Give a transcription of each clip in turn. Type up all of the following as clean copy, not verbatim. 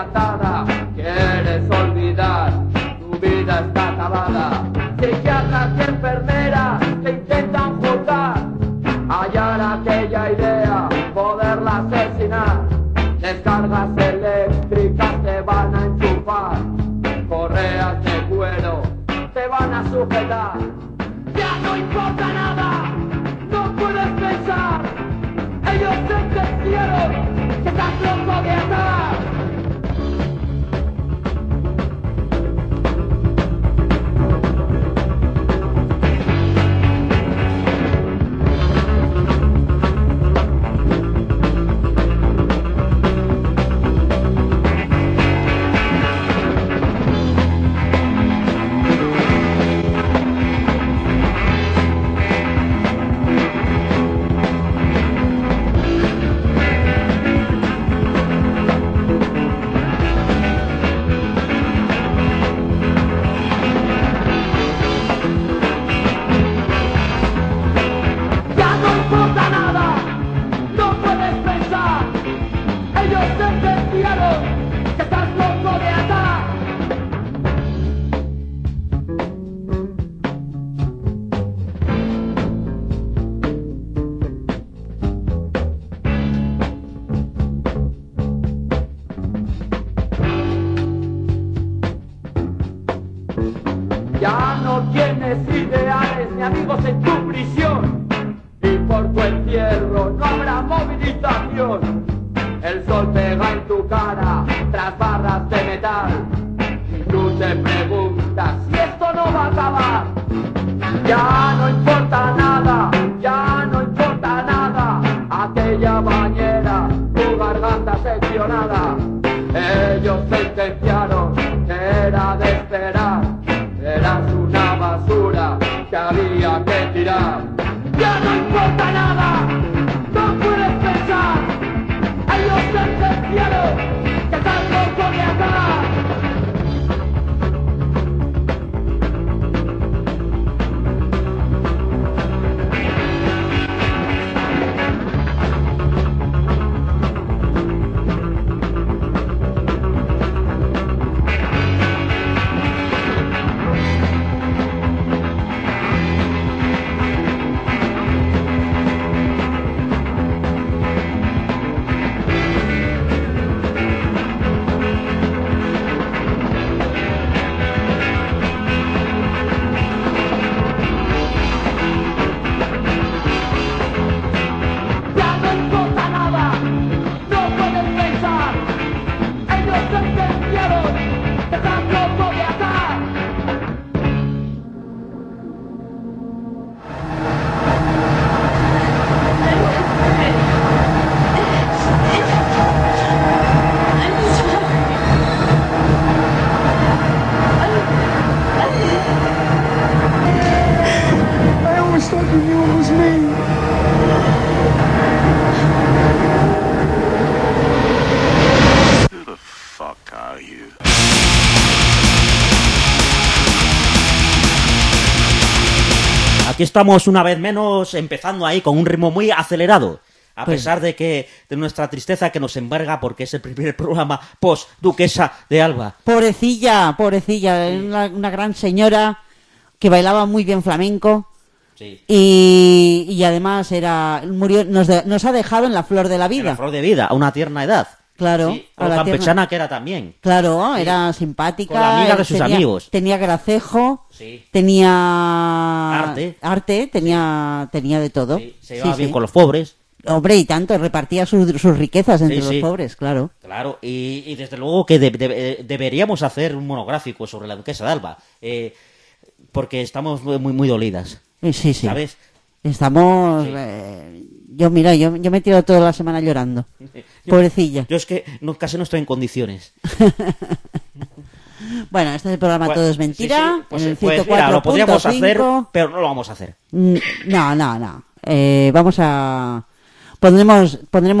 Quieres olvidar, tu vida está acabada. Psiquiatras y enfermeras te intentan juzgar. Hallar aquella idea, poderla asesinar. Descargas eléctricas te van a enchufar. Correas de cuero te van a sujetar. Ya no importa nada, no puedes pensar. Ellos sentenciaron que estás loco de atar. Ya no tienes ideales ni amigos en tu prisión, y por tu encierro no habrá movilización. El sol pega en tu cara tras barras de metal, y tú te preguntas si esto no va a acabar. Ya no importa nada, ya no importa nada, aquella bañera, tu garganta seccionada. Ellos sentenciaron que era de esperar. Eras una basura que había que tirar. Ya no importa nada, no puedes pensar. Ellos sentenciaron que estás loco de atar. Aquí estamos una vez menos empezando ahí con un ritmo muy acelerado. A pesar de que de nuestra tristeza que nos embarga porque es el primer programa post Duquesa de Alba. Pobrecilla, una gran señora que bailaba muy bien flamenco. Sí. Y además murió, nos ha dejado en la flor de la vida. En la flor de vida, a una tierna edad. Claro. Sí, a la campechana que era también. Claro, sí. Era simpática. Con la amiga de sus amigos. Tenía gracejo. Sí. Tenía arte, tenía de todo. Sí. Se llevaba bien con los pobres. Hombre, y tanto, repartía sus riquezas entre los pobres, claro. Claro, y desde luego que deberíamos hacer un monográfico sobre la Duquesa de Alba, porque estamos muy dolidas. Sí. ¿Sabes? Estamos... Sí. Yo me he tirado toda la semana llorando. Pobrecilla. Yo es que casi no estoy en condiciones. Bueno, este es el programa Todo es Mentira. Sí. Pues, en el mira, lo podríamos 104.5. hacer, pero no lo vamos a hacer. No. Vamos a... Pondremos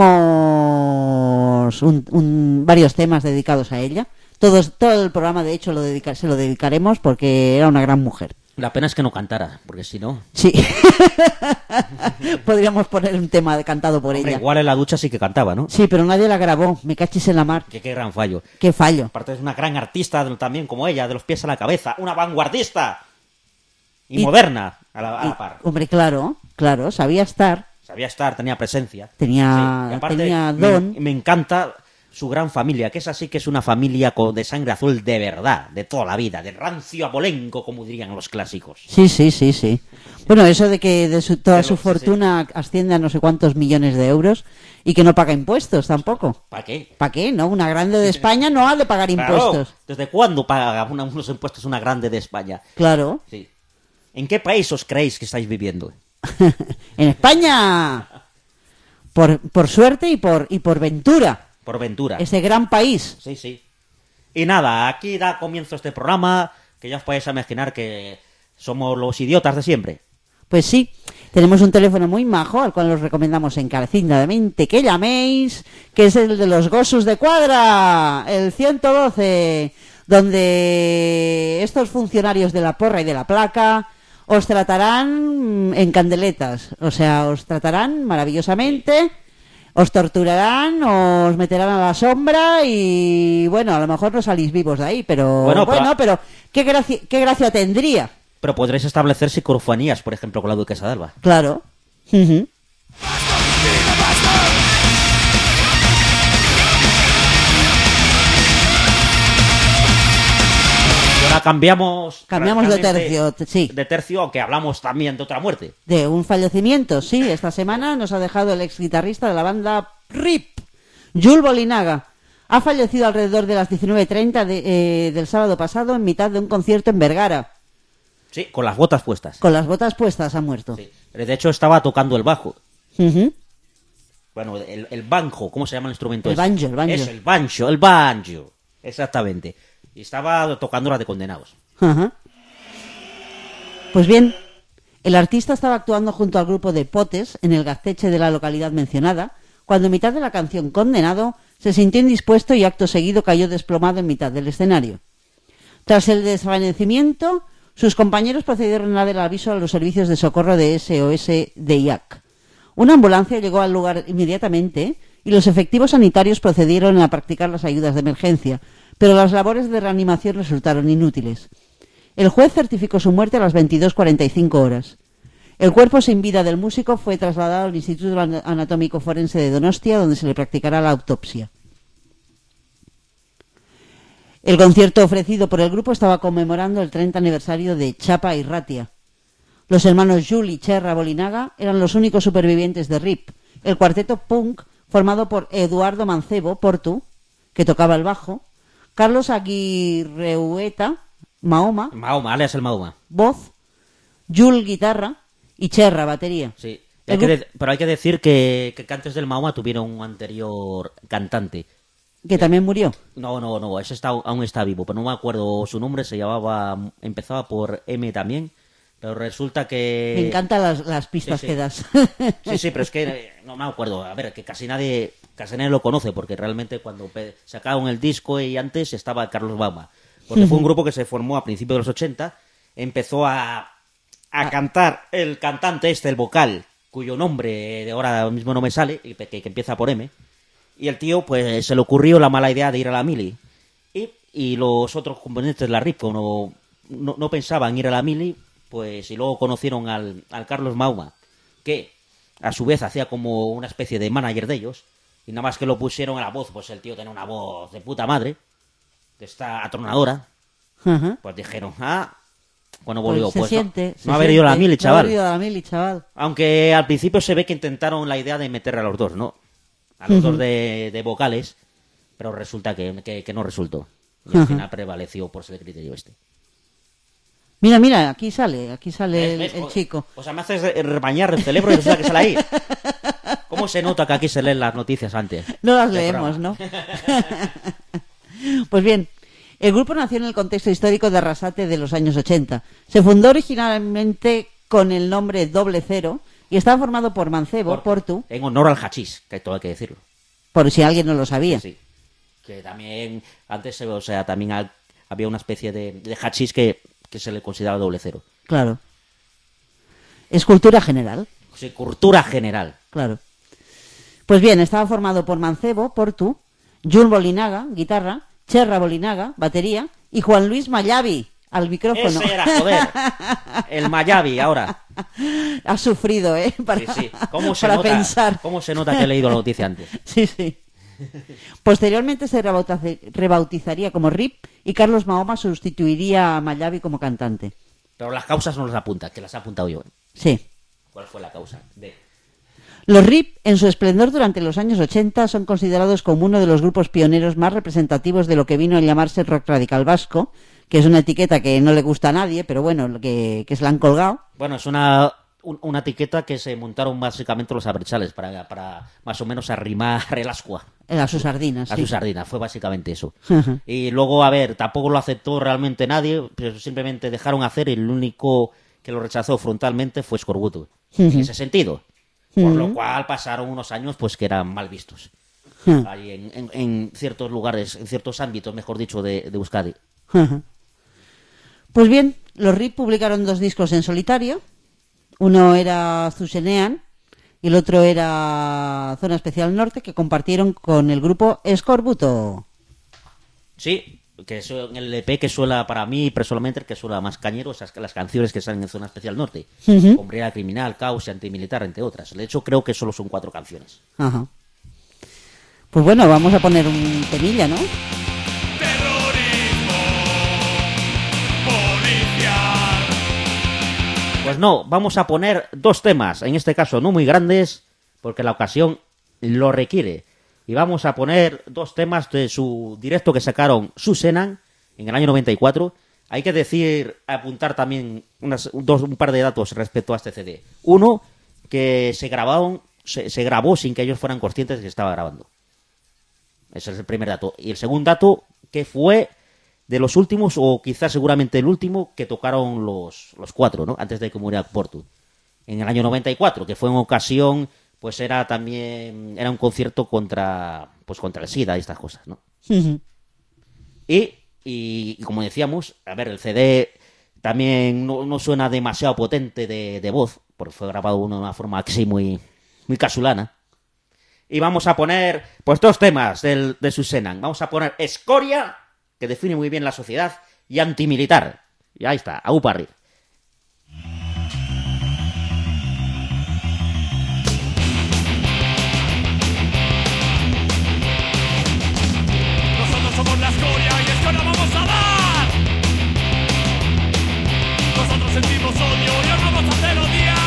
varios temas dedicados a ella. Todo el programa, de hecho, se lo dedicaremos porque era una gran mujer. La pena es que no cantara, porque si no... Sí. Podríamos poner un tema cantado por ella. Igual en la ducha sí que cantaba, ¿no? Sí, pero nadie la grabó. Me cachis en la mar. Qué gran fallo. Qué fallo. Aparte es una gran artista también, como ella, de los pies a la cabeza. Una vanguardista. Y moderna, a la par. Hombre, claro, sabía estar. Sabía estar, tenía presencia. Tenía, sí. Aparte, tenía don. Me encanta su gran familia, que es así que es una familia de sangre azul de verdad, de toda la vida, de rancio abolengo, como dirían los clásicos. Sí. Bueno, eso de que toda su fortuna asciende a no sé cuántos millones de euros y que no paga impuestos tampoco. ¿Para qué? ¿Para qué? ¿No? Una grande de España no ha de pagar impuestos. Claro. ¿Desde cuándo paga unos impuestos una grande de España? Claro. Sí. ¿En qué país os creéis que estáis viviendo? En España. Por suerte y por ventura. Por ventura. Ese gran país. Sí. Y nada, aquí da comienzo este programa, que ya os podéis imaginar que somos los idiotas de siempre. Pues sí, tenemos un teléfono muy majo, al cual os recomendamos encarecidamente que llaméis, que es el de los Gossos de Cuadra, el 112, donde estos funcionarios de la porra y de la placa os tratarán en candeletas, o sea, os tratarán maravillosamente, os torturarán, os meterán a la sombra y, bueno, a lo mejor no salís vivos de ahí, pero pero ¿qué gracia tendría? Pero podréis establecer psicofonías, por ejemplo, con la duquesa de Alba. Claro. Ahora cambiamos de tercio, sí. De tercio, aunque hablamos también de otra muerte. De un fallecimiento, sí. Esta semana nos ha dejado el ex guitarrista de la banda RIP, Jules Bolinaga. Ha fallecido alrededor de las 19:30 del sábado pasado en mitad de un concierto en Vergara. Sí, con las botas puestas. Con las botas puestas ha muerto. Sí. De hecho, estaba tocando el bajo. Uh-huh. Bueno, el banjo, ¿cómo se llama el instrumento? El banjo. Es el banjo. Exactamente. Y estaba tocando la de Condenados. Uh-huh. Pues bien, el artista estaba actuando junto al grupo de Potes en el gazteche de la localidad mencionada, cuando en mitad de la canción Condenado se sintió indispuesto y acto seguido cayó desplomado en mitad del escenario. Tras el desvanecimiento, sus compañeros procedieron a dar el aviso a los servicios de socorro de SOS de IAC. Una ambulancia llegó al lugar inmediatamente y los efectivos sanitarios procedieron a practicar las ayudas de emergencia, pero las labores de reanimación resultaron inútiles. El juez certificó su muerte a las 22:45 horas. El cuerpo sin vida del músico fue trasladado al Instituto Anatómico Forense de Donostia, donde se le practicará la autopsia. El concierto ofrecido por el grupo estaba conmemorando el 30 aniversario de Chapa y Ratia. Los hermanos Jules y Cherra Bolinaga eran los únicos supervivientes de RIP, el cuarteto punk formado por Eduardo Mancebo, Portu, que tocaba el bajo, Carlos Aguirreueta, Mahoma, alias el Mahoma, voz, Jules guitarra y Cherra batería. Sí, pero hay que decir que antes del Mahoma tuvieron un anterior cantante. ¿Que también murió? No, ese aún está vivo, pero no me acuerdo su nombre, empezaba por M también, pero resulta que... Me encantan las pistas que das. Sí, pero es que no me acuerdo, a ver, que casi nadie lo conoce, porque realmente cuando sacaron el disco y antes estaba Carlos Bauma, porque fue un grupo que se formó a principios de los 80, empezó a cantar el cantante el vocal, cuyo nombre de ahora mismo no me sale, que empieza por M. Y el tío, pues, se le ocurrió la mala idea de ir a la mili. Y los otros componentes de la RIP, como no pensaban ir a la mili, pues, y luego conocieron al Carlos Mahoma, que a su vez hacía como una especie de manager de ellos, y nada más que lo pusieron a la voz, pues el tío tenía una voz de puta madre, de esta atronadora, pues dijeron, cuando volvió, no haber ido a la mili, chaval. Aunque al principio se ve que intentaron la idea de meter a los dos, ¿no? A los dos de vocales, pero resulta que no resultó. Y al final prevaleció por ese criterio este. Mira, aquí sale el chico. O sea, me haces rebañar el cerebro y resulta que sale ahí. ¿Cómo se nota que aquí se leen las noticias antes? No las leemos, ¿no? Pues bien, el grupo nació en el contexto histórico de Arrasate de los años 80. Se fundó originalmente con el nombre Doble Cero y estaba formado por Mancebo, Portu... En honor al hachís, que todo hay que decirlo. Por si alguien no lo sabía. Sí. Que también, antes, también había una especie de hachís que que se le considera doble cero. Claro. Es cultura general. Sí, cultura general. Claro. Pues bien, estaba formado por Mancebo, Portu, Jun Bolinaga, guitarra, Cherra Bolinaga, batería, y Juan Luis Mallavi, al micrófono. Ese era, joder. El Mallavi, ahora. Ha sufrido, para, Sí. ¿Cómo se para nota, pensar. ¿Cómo se nota que he leído la noticia antes? Sí. Posteriormente se rebautizaría como RIP y Carlos Mahoma sustituiría a Mallavi como cantante. Pero las causas no las apunta, que las he apuntado yo. Sí. ¿Cuál fue la causa? Los RIP, en su esplendor durante los años 80, son considerados como uno de los grupos pioneros más representativos de lo que vino a llamarse rock radical vasco, que es una etiqueta que no le gusta a nadie, pero bueno, que se la han colgado. Bueno, es una etiqueta que se montaron básicamente los abertzales para más o menos arrimar el ascua. A sus sardinas, A sí. sus sardinas, fue básicamente eso. Ajá. Y luego, a ver, tampoco lo aceptó realmente nadie, pero simplemente dejaron hacer y el único que lo rechazó frontalmente fue Scorbuto. En ese sentido. Por lo cual pasaron unos años pues que eran mal vistos. Ahí en ciertos lugares, en ciertos ámbitos, mejor dicho, de Euskadi. Ajá. Pues bien, los RIP publicaron 2 discos en solitario. Uno era Zuzenean y el otro era Zona Especial Norte, que compartieron con el grupo Scorbuto. Sí, que es el EP que suena para mí personalmente el que suena más cañero, las canciones que salen en Zona Especial Norte. Hombría Criminal, Caos y Antimilitar, entre otras. De hecho, creo que solo son 4 canciones. Ajá. Pues bueno, vamos a poner un temilla, ¿no? Pues no, vamos a poner 2 temas, en este caso no muy grandes, porque la ocasión lo requiere. Y vamos a poner 2 temas de su directo que sacaron Susenan en el año 94. Hay que decir, apuntar también un par de datos respecto a este CD. Uno, que se grabó sin que ellos fueran conscientes de que estaba grabando. Ese es el primer dato. Y el segundo dato, que fue de los últimos, o quizás seguramente el último, que tocaron los 4, ¿no? Antes de que muriera Portu. En el año 94, que fue en ocasión, pues era un concierto contra el SIDA y estas cosas, ¿no? Y como decíamos, a ver, el CD también no suena demasiado potente de voz, porque fue grabado de una forma así muy casulana. Y vamos a poner, pues 2 temas de Susenan. Vamos a poner Escoria, que define muy bien la sociedad, y Antimilitar. Y ahí está, a Uparri. Nosotros somos la escoria y escoria vamos a dar. Nosotros sentimos odio y os vamos a hacer odiar.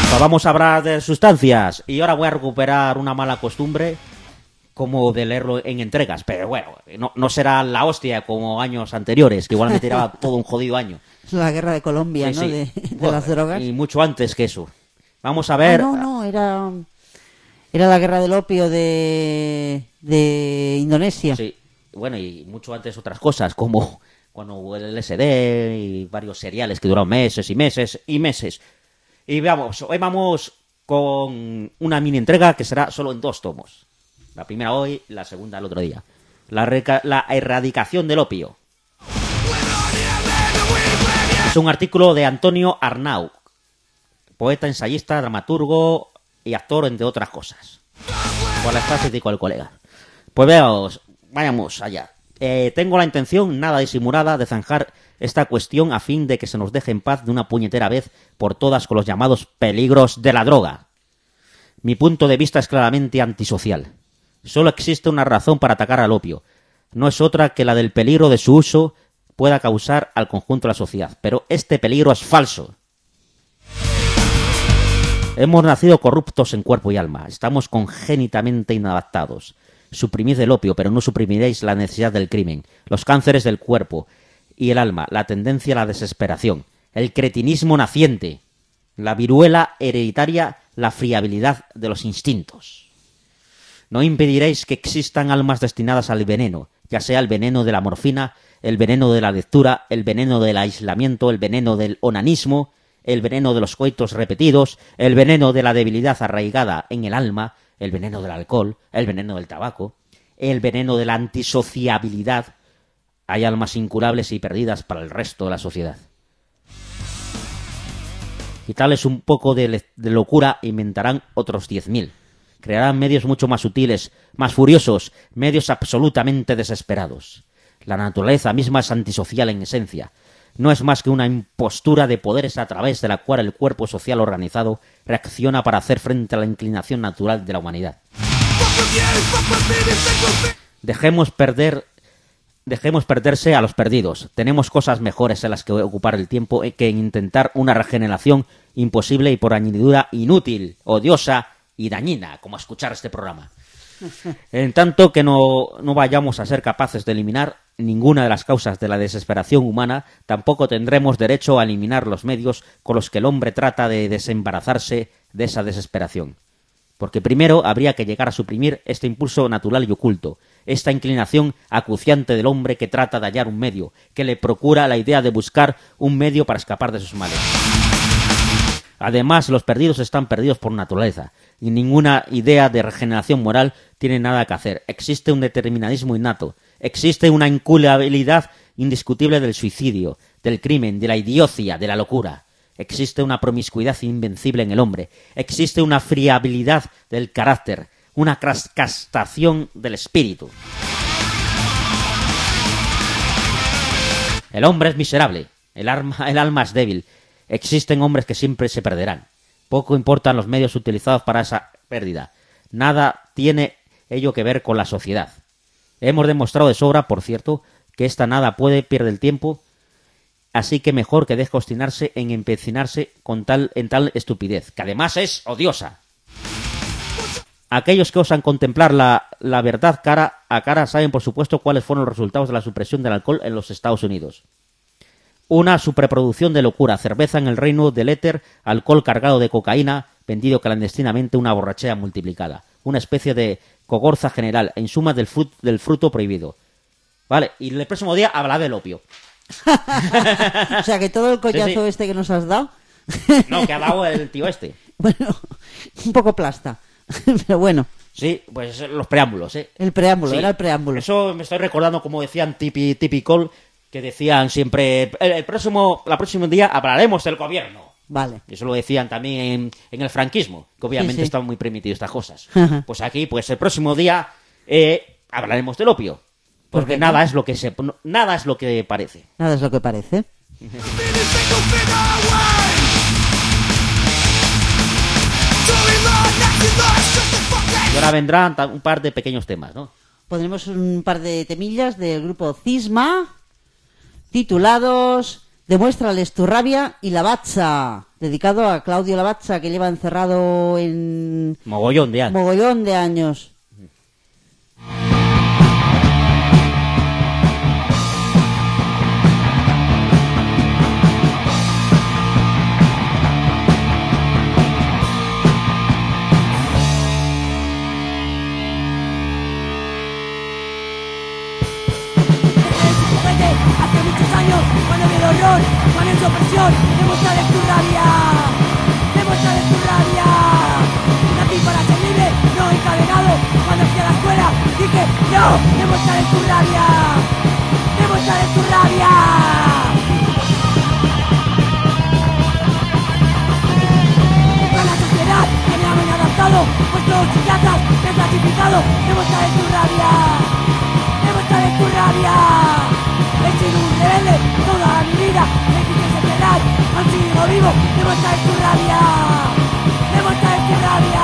Pues vamos a hablar de sustancias y ahora voy a recuperar una mala costumbre como de leerlo en entregas, pero bueno, no será la hostia como años anteriores, que igual me tiraba todo un jodido año. La guerra de Colombia, Sí, ¿no? sí. De Bueno, las drogas. y mucho antes que eso. Vamos a ver. No, era la guerra del opio de Indonesia. Sí, bueno, y mucho antes otras cosas, como cuando hubo el LSD y varios seriales que duraron meses y meses y meses. Y veamos, hoy vamos con una mini entrega que será solo en 2 tomos. La primera hoy, la segunda el otro día. La erradicación del opio. Es un artículo de Antonio Arnau, poeta, ensayista, dramaturgo y actor, entre otras cosas. Por la frase al colega. Pues veamos, vayamos allá. Tengo la intención, nada disimulada, de zanjar esta cuestión a fin de que se nos deje en paz de una puñetera vez por todas con los llamados peligros de la droga. Mi punto de vista es claramente antisocial. Solo existe una razón para atacar al opio. No es otra que la del peligro de su uso pueda causar al conjunto de la sociedad. Pero este peligro es falso. Hemos nacido corruptos en cuerpo y alma. Estamos congénitamente inadaptados. Suprimid el opio, pero no suprimiréis la necesidad del crimen, los cánceres del cuerpo y el alma, la tendencia a la desesperación, el cretinismo naciente, la viruela hereditaria, la friabilidad de los instintos. No impediréis que existan almas destinadas al veneno, ya sea el veneno de la morfina, el veneno de la lectura, el veneno del aislamiento, el veneno del onanismo, el veneno de los coitos repetidos, el veneno de la debilidad arraigada en el alma, el veneno del alcohol, el veneno del tabaco, el veneno de la antisociabilidad. Hay almas incurables y perdidas para el resto de la sociedad. Quitarles un poco de locura, inventarán otros 10.000. Crearán medios mucho más sutiles, más furiosos, medios absolutamente desesperados. La naturaleza misma es antisocial en esencia. No es más que una impostura de poderes a través de la cual el cuerpo social organizado reacciona para hacer frente a la inclinación natural de la humanidad. Dejemos perderse a los perdidos. Tenemos cosas mejores en las que ocupar el tiempo que en intentar una regeneración imposible y por añadidura inútil, odiosa y dañina, como escuchar este programa. En tanto que no vayamos a ser capaces de eliminar ninguna de las causas de la desesperación humana, tampoco tendremos derecho a eliminar los medios con los que el hombre trata de desembarazarse de esa desesperación. Porque primero habría que llegar a suprimir este impulso natural y oculto, esta inclinación acuciante del hombre que trata de hallar un medio, que le procura la idea de buscar un medio para escapar de sus males. Además, los perdidos están perdidos por naturaleza, y ninguna idea de regeneración moral tiene nada que hacer. Existe un determinismo innato, existe una inculpabilidad indiscutible del suicidio, del crimen, de la idiocia, de la locura. Existe una promiscuidad invencible en el hombre, existe una friabilidad del carácter, una castración del espíritu. El hombre es miserable, el alma es débil. Existen hombres que siempre se perderán. Poco importan los medios utilizados para esa pérdida. Nada tiene ello que ver con la sociedad. Hemos demostrado de sobra, por cierto, que esta nada puede perder el tiempo, así que mejor que deje obstinarse en empecinarse en tal estupidez, que además es odiosa. Aquellos que osan contemplar la verdad cara a cara saben, por supuesto, cuáles fueron los resultados de la supresión del alcohol en los Estados Unidos. Una superproducción de locura, cerveza en el reino del éter, alcohol cargado de cocaína, vendido clandestinamente, una borrachera multiplicada, una especie de cogorza general, en suma del fruto prohibido. Vale, y el próximo día habla del opio. O sea, que todo el collazo Sí. este que nos has dado... No, que ha dado el tío este. Bueno, un poco plasta. Pero bueno, Sí, pues los preámbulos, ¿eh? el preámbulo, Sí. era el preámbulo. Eso me estoy recordando como decían Typical, que decían siempre, la próximo día hablaremos del gobierno. Vale. Eso lo decían también en el franquismo, que obviamente Sí, sí. estaban muy permitidas estas cosas. Ajá. Pues aquí, pues el próximo día hablaremos del opio. Porque qué? nada es lo que nada es lo que parece. Nada es lo que parece. Y ahora vendrán un par de pequeños temas, ¿no? Pondremos un par de temillas del grupo Cisma, titulados Demuéstrales tu rabia y Lavazza, dedicado a Claudio Lavazza, que lleva encerrado en Mogollón de años. mogollón de años. Hace muchos años, cuando vi el horror, cuando su opresión, demuéstrales tu rabia, demuéstrales tu rabia. Nací para ser libre, no encadenado. Cuando fui a la escuela, dije no, demuéstrales tu rabia, demuéstrales tu rabia. Con la sociedad que me ha inadaptado, vuestros psiquiatras me han clasificado, demuéstrales tu rabia, demuéstrales tu rabia. He sido un rebelde toda mi vida, me quise cerrar, aún sigo vivo, demuéstrales tu rabia, demuéstrales tu rabia.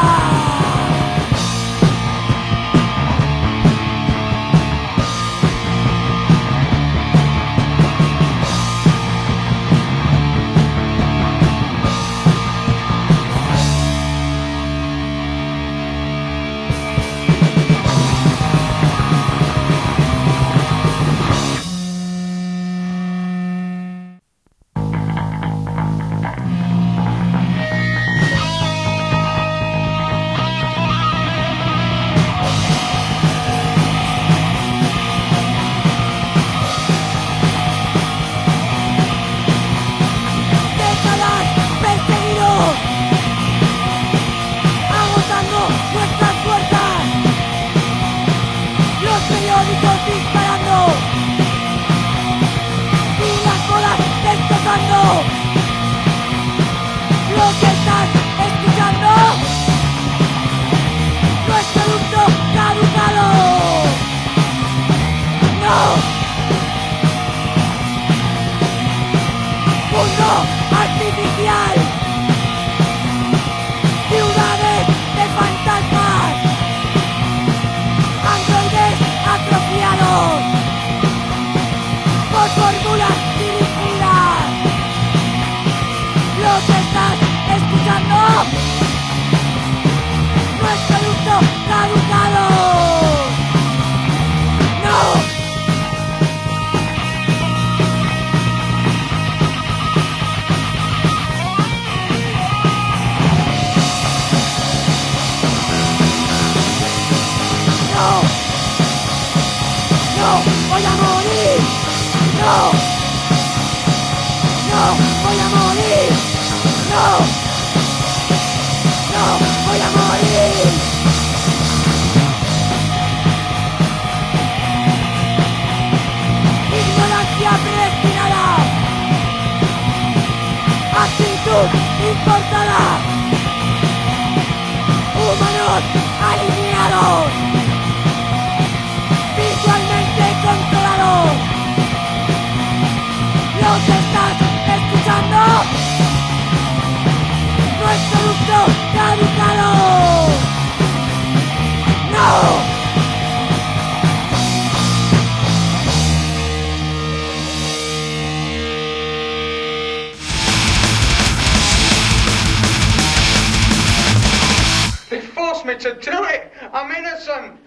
Importada, humanos alineados, visualmente controlados. ¿Los estás escuchando? Nuestro producto caducado. ¡No! Me to do it. I'm innocent.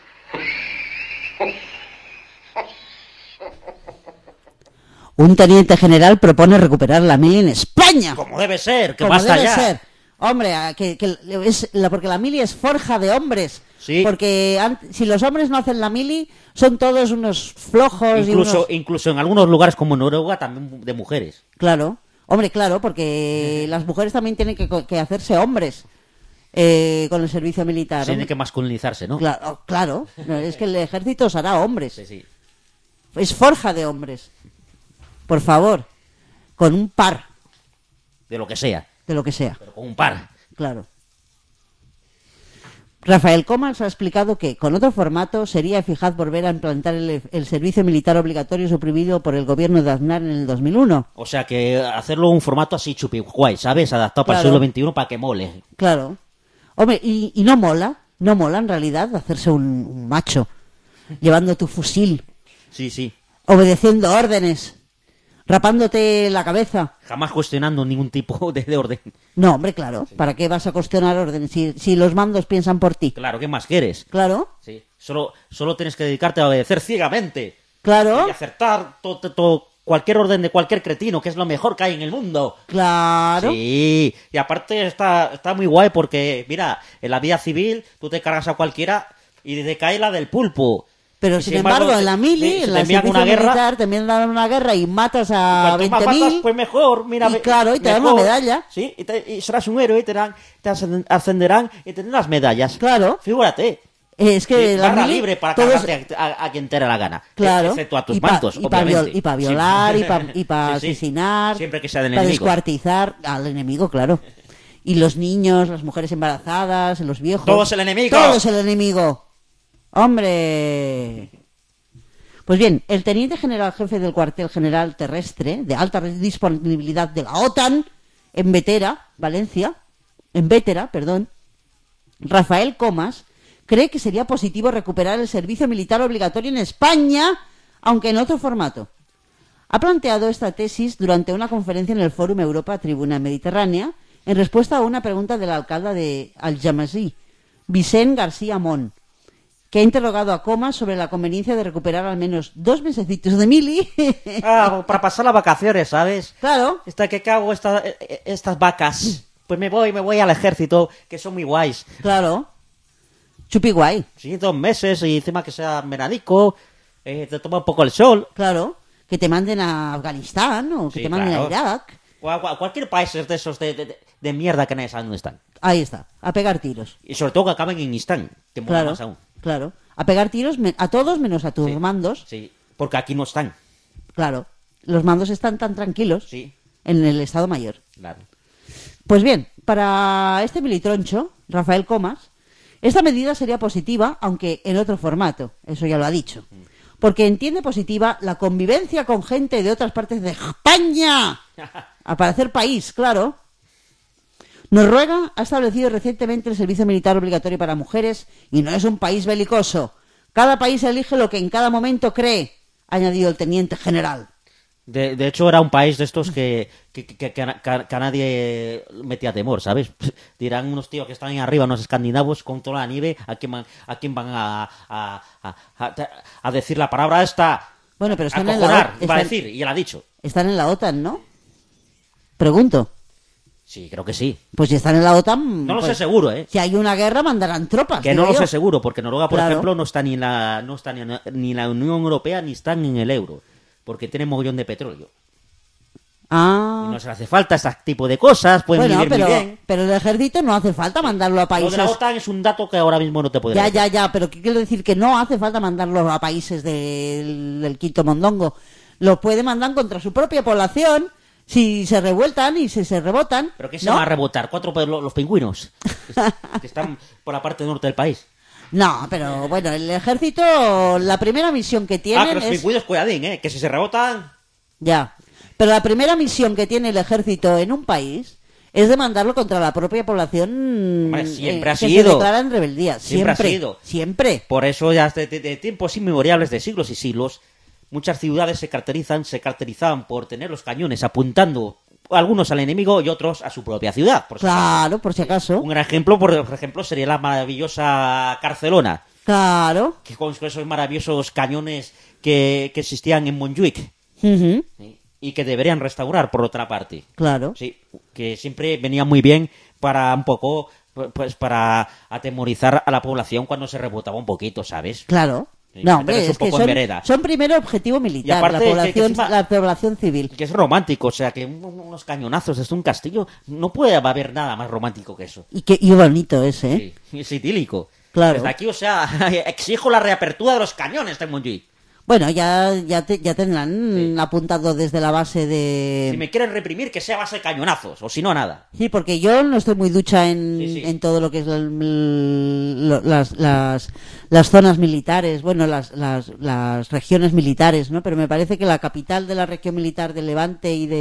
Un teniente general propone recuperar la mili en España. Como debe ser, que Como basta debe ya. ser. Hombre, porque la mili es forja de hombres. Sí. Porque si los hombres no hacen la mili, son todos unos flojos. Incluso en algunos lugares como Noruega también de mujeres. Claro. Hombre, claro, porque las mujeres también tienen que hacerse hombres. Con el servicio militar. Tiene que masculinizarse, ¿no? Claro. Es que el ejército os hará hombres. Sí, sí. Es forja de hombres. Por favor. Con un par. De lo que sea. De lo que sea. Pero con un par. Claro. Rafael Comas ha explicado que, con otro formato, sería eficaz volver a implantar el servicio militar obligatorio suprimido por el gobierno de Aznar en el 2001. O sea, que hacerlo un formato así chupiguay, ¿sabes? Adaptado para el siglo XXI para que mole. Claro. Hombre, y no mola en realidad hacerse un macho, llevando tu fusil, Sí, sí. obedeciendo órdenes, rapándote la cabeza. Jamás cuestionando ningún tipo de orden. No, hombre, claro. ¿Para qué vas a cuestionar orden si los mandos piensan por ti? Claro, ¿qué más quieres? Claro, Sí. Solo tienes que dedicarte a obedecer ciegamente. claro, Y acertar cualquier orden de cualquier cretino, que es lo mejor que hay en el mundo. claro. Sí, y aparte está muy guay porque, mira, en la vida civil tú te cargas a cualquiera y te cae la del pulpo. Pero Y sin embargo, en la mili, si en te la envían servicio una guerra, militar, te envían una guerra y matas a cuanto más matas, 20.000. pues mejor. Mira, Y claro, y te dan una medalla. Sí, y serás un héroe y te ascenderán y tendrás medallas. Claro. Figúrate. Es que Sí, la barra mili, libre para todos- cargarte a quien te dé la gana. Claro. Excepto a tus Y pa- mantos, y pa obviamente. y para violar, Sí. y para Sí, sí. asesinar. Siempre que sea del para enemigo. descuartizar al enemigo, claro. Y los niños, las mujeres embarazadas, los viejos. ¡Todo es el enemigo! ¡Todo es el enemigo! ¡Hombre! Pues bien, el teniente general jefe del cuartel general terrestre de alta disponibilidad de la OTAN en Vétera, Rafael Comas, cree que sería positivo recuperar el servicio militar obligatorio en España, aunque en otro formato. Ha planteado esta tesis durante una conferencia en el Fórum Europa Tribuna Mediterránea, en respuesta a una pregunta del alcalde de Algemesí, Vicent García Mont, que ha interrogado a Comas sobre la conveniencia de recuperar al menos 2 mesecitos de mili. Ah, para pasar las vacaciones, ¿sabes? Claro, Que cago estas vacas. Pues me voy al ejército, que son muy guays. claro. Chupi guay, Sí, 2 meses y encima que sea veranico, te toma un poco el sol. claro. Que te manden a Afganistán o que Sí, te manden claro. a Irak. Cualquier país de esos de mierda que nadie sabe dónde están. Ahí está, a pegar tiros. Y sobre todo que acaben en Istán, que mola Claro, más aún. claro. A pegar tiros a todos menos a tus Sí. mandos. Sí, porque aquí no están. Claro, los mandos están tan tranquilos Sí, en el Estado Mayor. claro. Pues bien, para este militroncho, Rafael Comas, esta medida sería positiva, aunque en otro formato, eso ya lo ha dicho. Porque entiende positiva la convivencia con gente de otras partes de España. Para hacer país, claro. Noruega ha establecido recientemente el servicio militar obligatorio para mujeres y no es un país belicoso. Cada país elige lo que en cada momento cree, ha añadido el teniente general. De hecho, era un país de estos que a nadie metía temor, ¿sabes? Dirán unos tíos que están ahí arriba, unos escandinavos, con toda la nieve, ¿a quién van a decir la palabra esta? Bueno, pero están en acojonar, la iba a están- decir, y él ha dicho. Están en la OTAN, ¿no? Pregunto. Sí, creo que sí. Pues si están en la OTAN... No lo pues, sé seguro, ¿eh? Si hay una guerra, mandarán tropas. Que digo no lo yo. sé seguro, porque Noruega, por Claro. ejemplo, no está ni en la Unión Europea ni están en el euro, porque tienen mogollón de petróleo. Ah. Y no se le hace falta este tipo de cosas, pueden Bueno, vivir muy bien. pero el ejército no hace falta mandarlo a Lo países... de la OTAN es un dato que ahora mismo no te podría decir. Ya, pero ¿qué quiero decir? Que no hace falta mandarlo a países del quinto mondongo. Lo puede mandar contra su propia población si se revueltan y si se rebotan. ¿Pero qué se ¿no? van a rebotar? Los pingüinos, que están por la parte norte del país. No, pero bueno, el ejército, la primera misión que Que tienen los es... pingüinos, cuidadín, que si se rebotan... Ya. Pero la primera misión que tiene el ejército en un país es de mandarlo contra la propia población Hombre, siempre ha que sido. se declara en rebeldía. Siempre ha Siempre. sido. Siempre. Por eso ya de tiempos inmemoriales, de siglos y siglos, muchas ciudades se caracterizaban por tener los cañones apuntando algunos al enemigo y otros a su propia ciudad. Por si acaso. Claro, por si acaso. Un gran ejemplo, por ejemplo, sería la maravillosa Barcelona, Claro. que con esos maravillosos cañones que existían en Montjuic, Ujú. ¿sí? Y que deberían restaurar, por otra parte. Claro. Sí, que siempre venía muy bien para un poco, pues para atemorizar a la población cuando se rebotaba un poquito, ¿sabes? Claro. Sí, No, meterles hombre, un es que poco en vereda. son primero objetivo militar, Y aparte la que población, encima- la población civil. Que es romántico, o sea, que unos cañonazos desde un castillo, no puede haber nada más romántico que eso. Y bonito ese, ¿eh? Sí, es idílico. Claro. Desde aquí, o sea, exijo la reapertura de los cañones de Montjuic. Bueno, ya tendrán apuntado desde la base de... Si me quieren reprimir, que sea a base de cañonazos, o si no, nada. Sí, porque yo no estoy muy ducha Sí. en todo lo que es las zonas militares, bueno, las regiones militares, ¿no? Pero me parece que la capital de la región militar de Levante y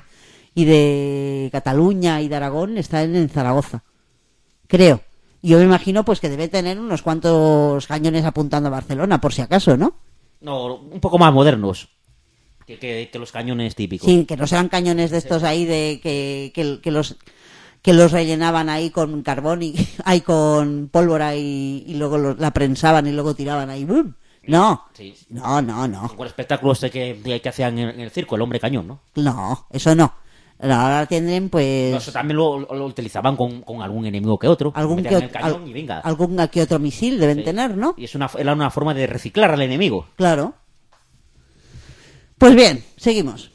de Cataluña y de Aragón está en Zaragoza. Creo. Y yo me imagino pues que debe tener unos cuantos cañones apuntando a Barcelona, por si acaso, ¿no? No, un poco más modernos. Que los cañones típicos. Sí, que no sean cañones de estos ahí de que los rellenaban ahí con carbón y ahí con pólvora y luego la prensaban y luego tiraban ahí. ¡Bum! No, Sí. no. Con el espectáculo este que hacían en el circo, el hombre cañón, ¿no? No, eso no. Ahora tienen pues Eso también lo utilizaban con algún enemigo que otro. algún Metían que, el cañón y venga. algún que otro misil deben Sí. tener, ¿no? Y era una forma de reciclar al enemigo. Claro. Pues bien, seguimos.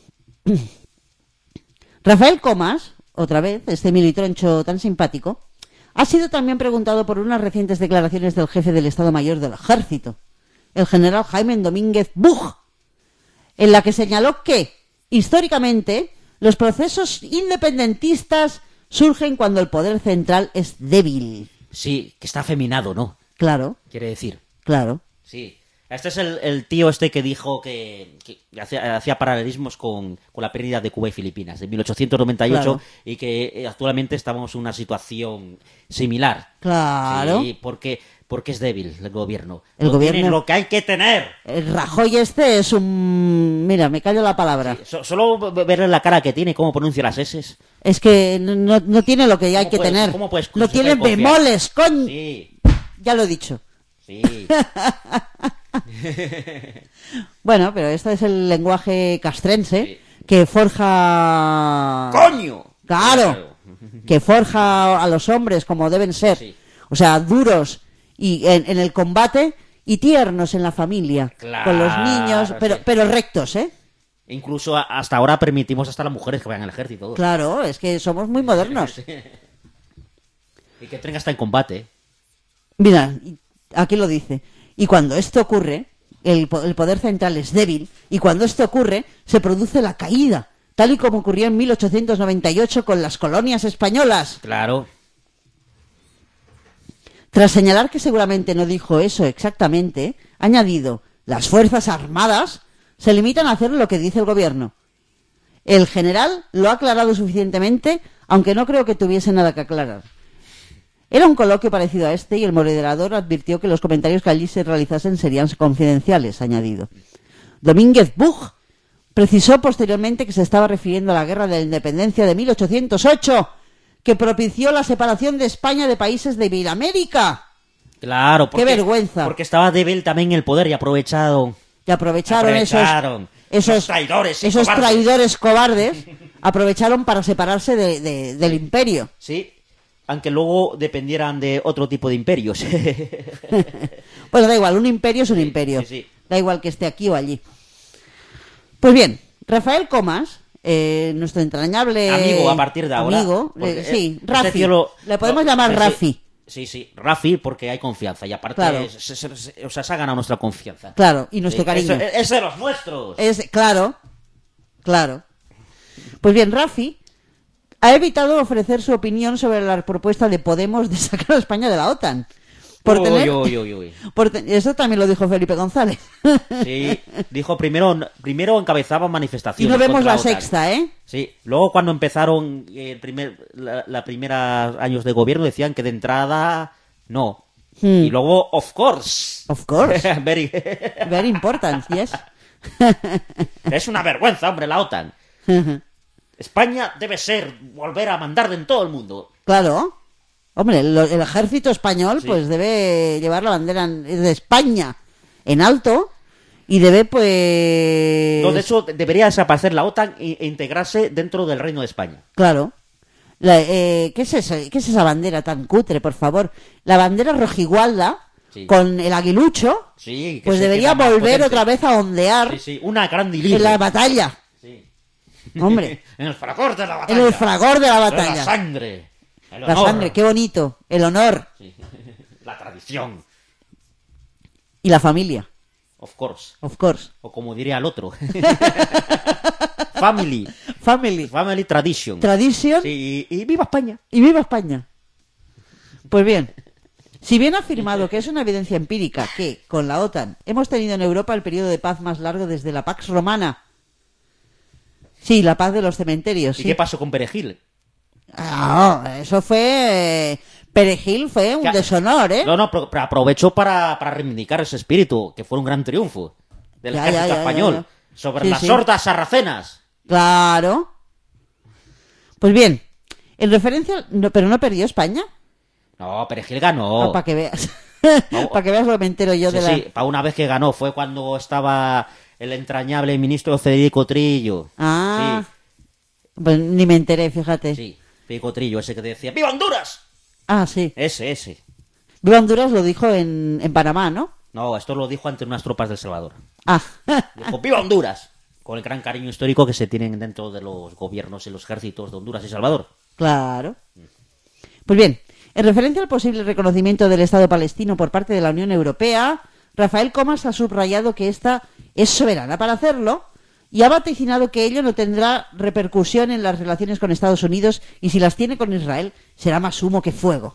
Rafael Comas, otra vez, este militroncho tan simpático, ha sido también preguntado por unas recientes declaraciones del jefe del Estado Mayor del Ejército, el general Jaime Domínguez Buch, en la que señaló que, históricamente, los procesos independentistas surgen cuando el poder central es débil. Sí, que está afeminado, ¿no? Claro, Quiere decir. claro. Sí. Este es el tío este que dijo que hacía paralelismos con la pérdida de Cuba y Filipinas de 1898 Claro. y que actualmente estamos en una situación similar. Claro. Sí, porque es débil el gobierno. El No gobierno- tiene lo que hay que tener. El Rajoy este es un... Mira, me callo la palabra. Solo verle la cara que tiene, cómo pronuncia las S. Es que no tiene lo que hay que puedes- tener. cómo puedes- No se tiene puede confiar? bemoles, coño. Sí, Ya lo he dicho. sí. Bueno, pero este es el lenguaje castrense Sí. que forja... ¡Coño! Claro. Que forja a los hombres como deben ser. Sí. O sea, duros y en el combate y tiernos en la familia. Claro, Con los niños, sí. pero rectos, ¿eh? Incluso hasta ahora permitimos hasta las mujeres que vayan al ejército. Claro, es que somos muy modernos. Y que entren hasta en combate. Mira, aquí lo dice. Y cuando esto ocurre, el poder central es débil, y cuando esto ocurre, se produce la caída, tal y como ocurrió en 1898 con las colonias españolas. Claro. Tras señalar que seguramente no dijo eso exactamente, ha añadido, las Fuerzas Armadas se limitan a hacer lo que dice el gobierno. El general lo ha aclarado suficientemente, aunque no creo que tuviese nada que aclarar. Era un coloquio parecido a este y el moderador advirtió que los comentarios que allí se realizasen serían confidenciales, ha añadido. Domínguez Buch precisó posteriormente que se estaba refiriendo a la Guerra de la Independencia de 1808, que propició la separación de España de países de Iberoamérica. Claro. ¡Qué vergüenza! Porque estaba débil también el poder y aprovecharon. Que aprovecharon Esos traidores y esos cobardes. traidores cobardes, aprovecharon para separarse del imperio. Sí. Aunque luego dependieran de otro tipo de imperios. Bueno, da igual, un imperio es un imperio. sí, sí. Da igual que esté aquí o allí. Pues bien, Rafael Comas, nuestro entrañable Amigo a partir de ahora. amigo, porque, sí, este Rafi. tío Le podemos llamar sí, Rafi. Sí, Rafi, porque hay confianza. Y aparte, Claro. o sea, se ha ganado nuestra confianza. Claro, y nuestro Sí, cariño. Es de los nuestros. Claro. Pues bien, Rafi ha evitado ofrecer su opinión sobre la propuesta de Podemos de sacar a España de la OTAN. Uy. Eso también lo dijo Felipe González. Sí, dijo primero encabezaban Y manifestaciones. no vemos contra la OTAN. sexta, ¿eh? Sí, luego cuando empezaron la primera años de gobierno decían que de entrada no. Y luego, of course. Of course. Very- Very important, yes. Es una vergüenza, hombre, la OTAN. España debe volver a mandar en todo el mundo. Claro. Hombre, el ejército español Sí. pues debe llevar la bandera de España en alto y debe pues... No, de hecho, debería desaparecer la OTAN e integrarse dentro del Reino de España. Claro. ¿Qué es eso? ¿Qué es esa bandera tan cutre, por favor? La bandera rojigualda Sí. con el aguilucho Sí, que pues se debería queda más volver potente. otra vez a ondear Sí, sí, una gran libre. en la batalla. Sí. Hombre, En el fragor de la batalla. en el fragor de la La batalla. sangre. El La honor. sangre, qué bonito. El honor Sí. La tradición. y la familia, Of course. of course. O como diría el otro. Family. Family. Family tradition. Tradición Sí, y viva España. y viva España. Pues bien, si bien ha afirmado que es una evidencia empírica que, con la OTAN, hemos tenido en Europa el periodo de paz más largo desde la Pax Romana. Sí, la paz de los cementerios. ¿Y Sí. qué pasó con Perejil? Ah, eso fue... Perejil fue un Ya- deshonor, ¿eh? No, pero aprovechó para reivindicar ese espíritu, que fue un gran triunfo del Ya, ejército ya, español. ya. Sobre Sí, las sí. hordas sarracenas. Claro. Pues bien, en referencia... No, pero no perdió España. No, Perejil ganó. Para que veas. No. Para que veas lo que me entero yo Sí, de la... sí, para una vez que ganó fue cuando estaba el entrañable ministro Federico Trillo. Ah, pues ni me enteré, fíjate. Sí, Federico Trillo, ese que decía ¡Viva Honduras! Ah, sí. Ese. Viva Honduras lo dijo en Panamá, ¿no? No, esto lo dijo ante unas tropas del Salvador. Ah, Dijo ¡Viva Honduras! Con el gran cariño histórico que se tienen dentro de los gobiernos y los ejércitos de Honduras y Salvador. claro. Pues bien, en referencia al posible reconocimiento del Estado palestino por parte de la Unión Europea, Rafael Comas ha subrayado que esta es soberana para hacerlo y ha vaticinado que ello no tendrá repercusión en las relaciones con Estados Unidos y si las tiene con Israel será más humo que fuego.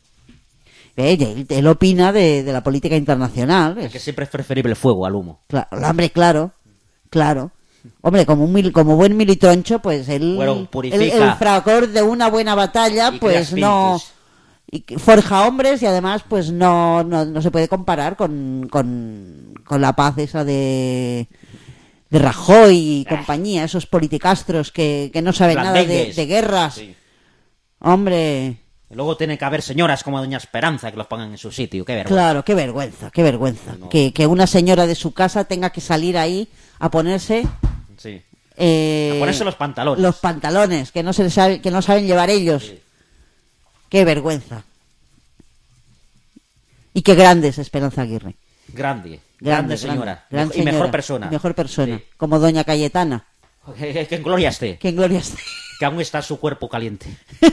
Él opina de la política internacional. Que siempre es preferible el fuego al humo. Hombre, claro. Hombre, como buen militroncho, pues Bueno, purifica. el fragor de una buena batalla, Y pues crea no... espíritus. Y que forja hombres y además, pues no se puede comparar con la paz esa de Rajoy y compañía, esos politicastros que no saben nada Blandengues. de guerras. Sí. Hombre... Y luego tiene que haber señoras como Doña Esperanza que los pongan en su sitio. Qué vergüenza. Claro, qué vergüenza. No. Que una señora de su casa tenga que salir ahí a ponerse... Sí. a A ponerse los pantalones. Los pantalones, que no saben llevar ellos. Sí. Qué vergüenza. Y qué grande es Esperanza Aguirre. Grande señora. gran Y mejor señora, persona. Mejor persona. Sí. Como doña Cayetana. Que en gloria esté. Que en gloria esté. Que aún está su cuerpo caliente.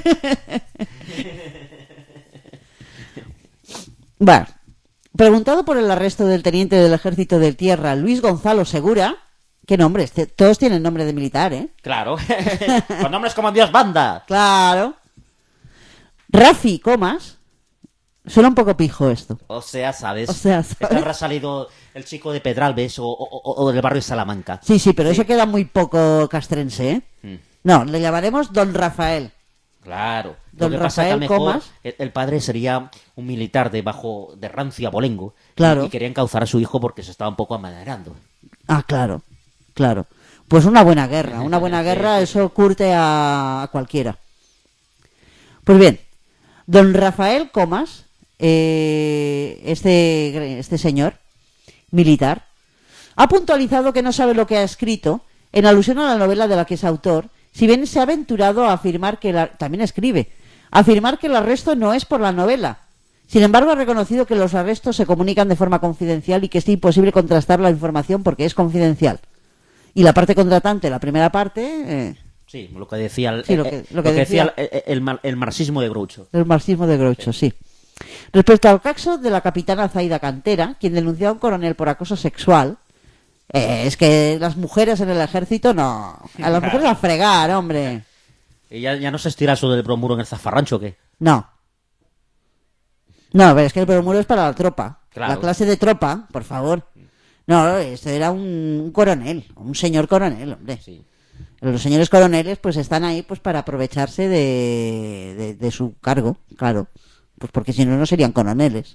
Bueno, preguntado por el arresto del teniente del Ejército de Tierra, Luis Gonzalo Segura, qué nombre, todos tienen nombre de militar, ¿eh? Claro. Con nombres como Dios banda. Claro. Rafi Comas, suena un poco pijo esto. O sea, ¿sabes? O sea, ¿sabes? Este habrá salido el chico de Pedralbes o del barrio de Salamanca. Sí, pero eso queda muy poco castrense, ¿eh? No, le llamaremos Don Rafael. Claro. Don Lo que pasa es que a lo Rafael mejor Comas. el padre sería un militar de rancio abolengo. Claro. Y quería encauzar a su hijo porque se estaba un poco amaderando. Ah, claro. Pues una buena guerra, eso curte a cualquiera. Pues bien, don Rafael Comas, este señor militar, ha puntualizado que no sabe lo que ha escrito en alusión a la novela de la que es autor, si bien se ha aventurado a afirmar también escribe, afirmar que el arresto no es por la novela. Sin embargo, ha reconocido que los arrestos se comunican de forma confidencial y que es imposible contrastar la información porque es confidencial. Y la parte contratante, la primera parte, Sí, lo que decía Sí, lo que decía el marxismo de Groucho. el marxismo de Groucho, sí. Respecto al caso de la capitana Zaida Cantera, quien denunció a un coronel por acoso sexual, es que las mujeres en el ejército no... A las mujeres a fregar, hombre. ¿Y ya no se estira eso del bromuro en el zafarrancho o qué? No, pero es que el bromuro es para la tropa. Claro. La clase de tropa, por favor. No, esto era un coronel, un señor coronel, hombre. Sí. Los señores coroneles pues están ahí pues para aprovecharse de su cargo, claro. Pues porque si no, no serían coroneles.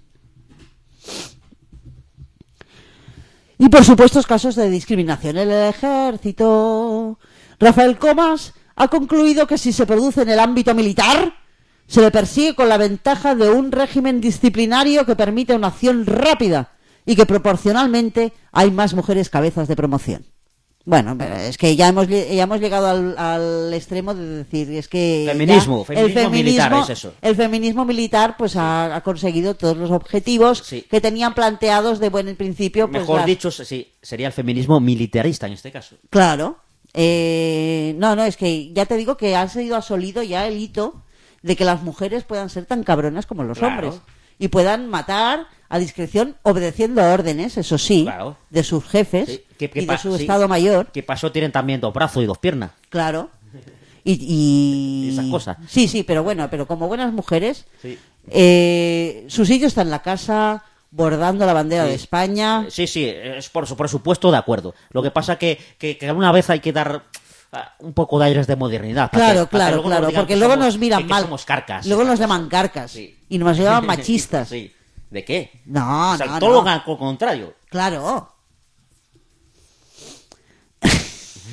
Y por supuestos casos de discriminación en el ejército. Rafael Comas ha concluido que si se produce en el ámbito militar, se le persigue con la ventaja de un régimen disciplinario que permite una acción rápida y que proporcionalmente hay más mujeres cabezas de promoción. Bueno, pero es que ya hemos llegado al extremo de decir, es que Feminismo militar es eso. El feminismo militar pues ha conseguido todos los objetivos Sí. que tenían planteados de buen principio. Pues, Mejor dicho, sí, sería el feminismo militarista en este caso. Claro. No, es que ya te digo que ha sido asolido ya el hito de que las mujeres puedan ser tan cabronas como los Claro. hombres y puedan matar a discreción obedeciendo órdenes, eso sí, Claro. de sus jefes Sí, y de su sí. estado mayor. ¿Qué pasó? Tienen también 2 brazos y 2 piernas. Claro. Y Esas cosas. Sí, pero como buenas mujeres, Sí. su sitio está en la casa, bordando la bandera Sí. de España. Sí, es por supuesto de acuerdo. Lo que pasa que una vez hay que dar un poco de aires de modernidad. Claro, para que luego nos digan porque que luego somos- nos miran que mal. somos carcas. Luego nos llaman carcas. Sí. Y nos llaman machistas. Sí. ¿De qué? No, O sea, no, todo no. lo contrario. Claro.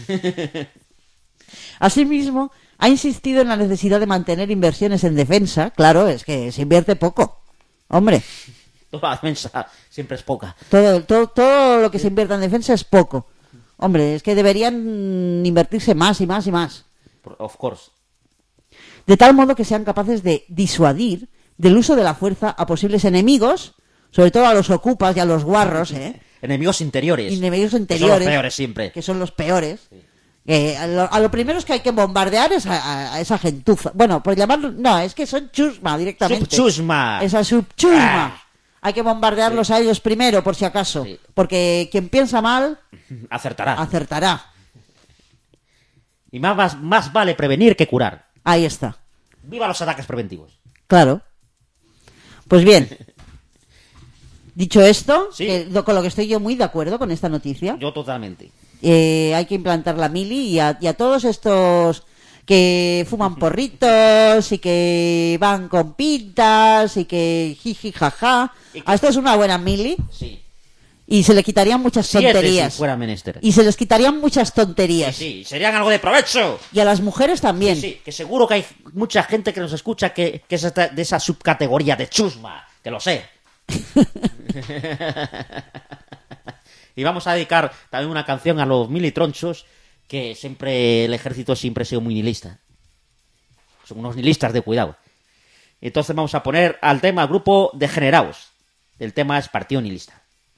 Asimismo, ha insistido en la necesidad de mantener inversiones en defensa. Claro, es que se invierte poco. Hombre, Toda la defensa siempre es poca. todo lo que se invierta en defensa es poco. Hombre, es que deberían invertirse más y más y más. Of course. De tal modo que sean capaces de disuadir del uso de la fuerza a posibles enemigos, sobre todo a los ocupas y a los guarros, Enemigos interiores. enemigos Que interiores, son los peores siempre. que son los peores. A lo primero es que hay que bombardear es a esa gentuza. Bueno, por llamarlo... No, es que son chusma directamente. Subchusma. Esa subchusma. Ah. Hay que bombardearlos a ellos primero, por si acaso. Sí. Porque quien piensa mal, Acertará. acertará. Y más vale prevenir que curar. Ahí está. ¡Viva los ataques preventivos! Claro. Pues bien. Dicho esto, Sí. con lo que estoy yo muy de acuerdo con esta noticia, Yo totalmente. hay que implantar la mili y a todos estos que fuman porritos y que van con pintas y que jiji jaja. A esto es una buena mili Sí. y se le quitarían muchas 7 tonterías. si fuera menester. Y se les quitarían muchas tonterías. Sí, serían algo de provecho. Y a las mujeres también. Sí, que seguro que hay mucha gente que nos escucha que es de esa subcategoría de chusma, que lo sé. Y vamos a dedicar también una canción a los militronchos, que siempre el ejército siempre ha sido muy nihilista. Son unos nihilistas de cuidado. Entonces vamos a poner al tema grupo Degenerados. El tema es Partido Nihilista.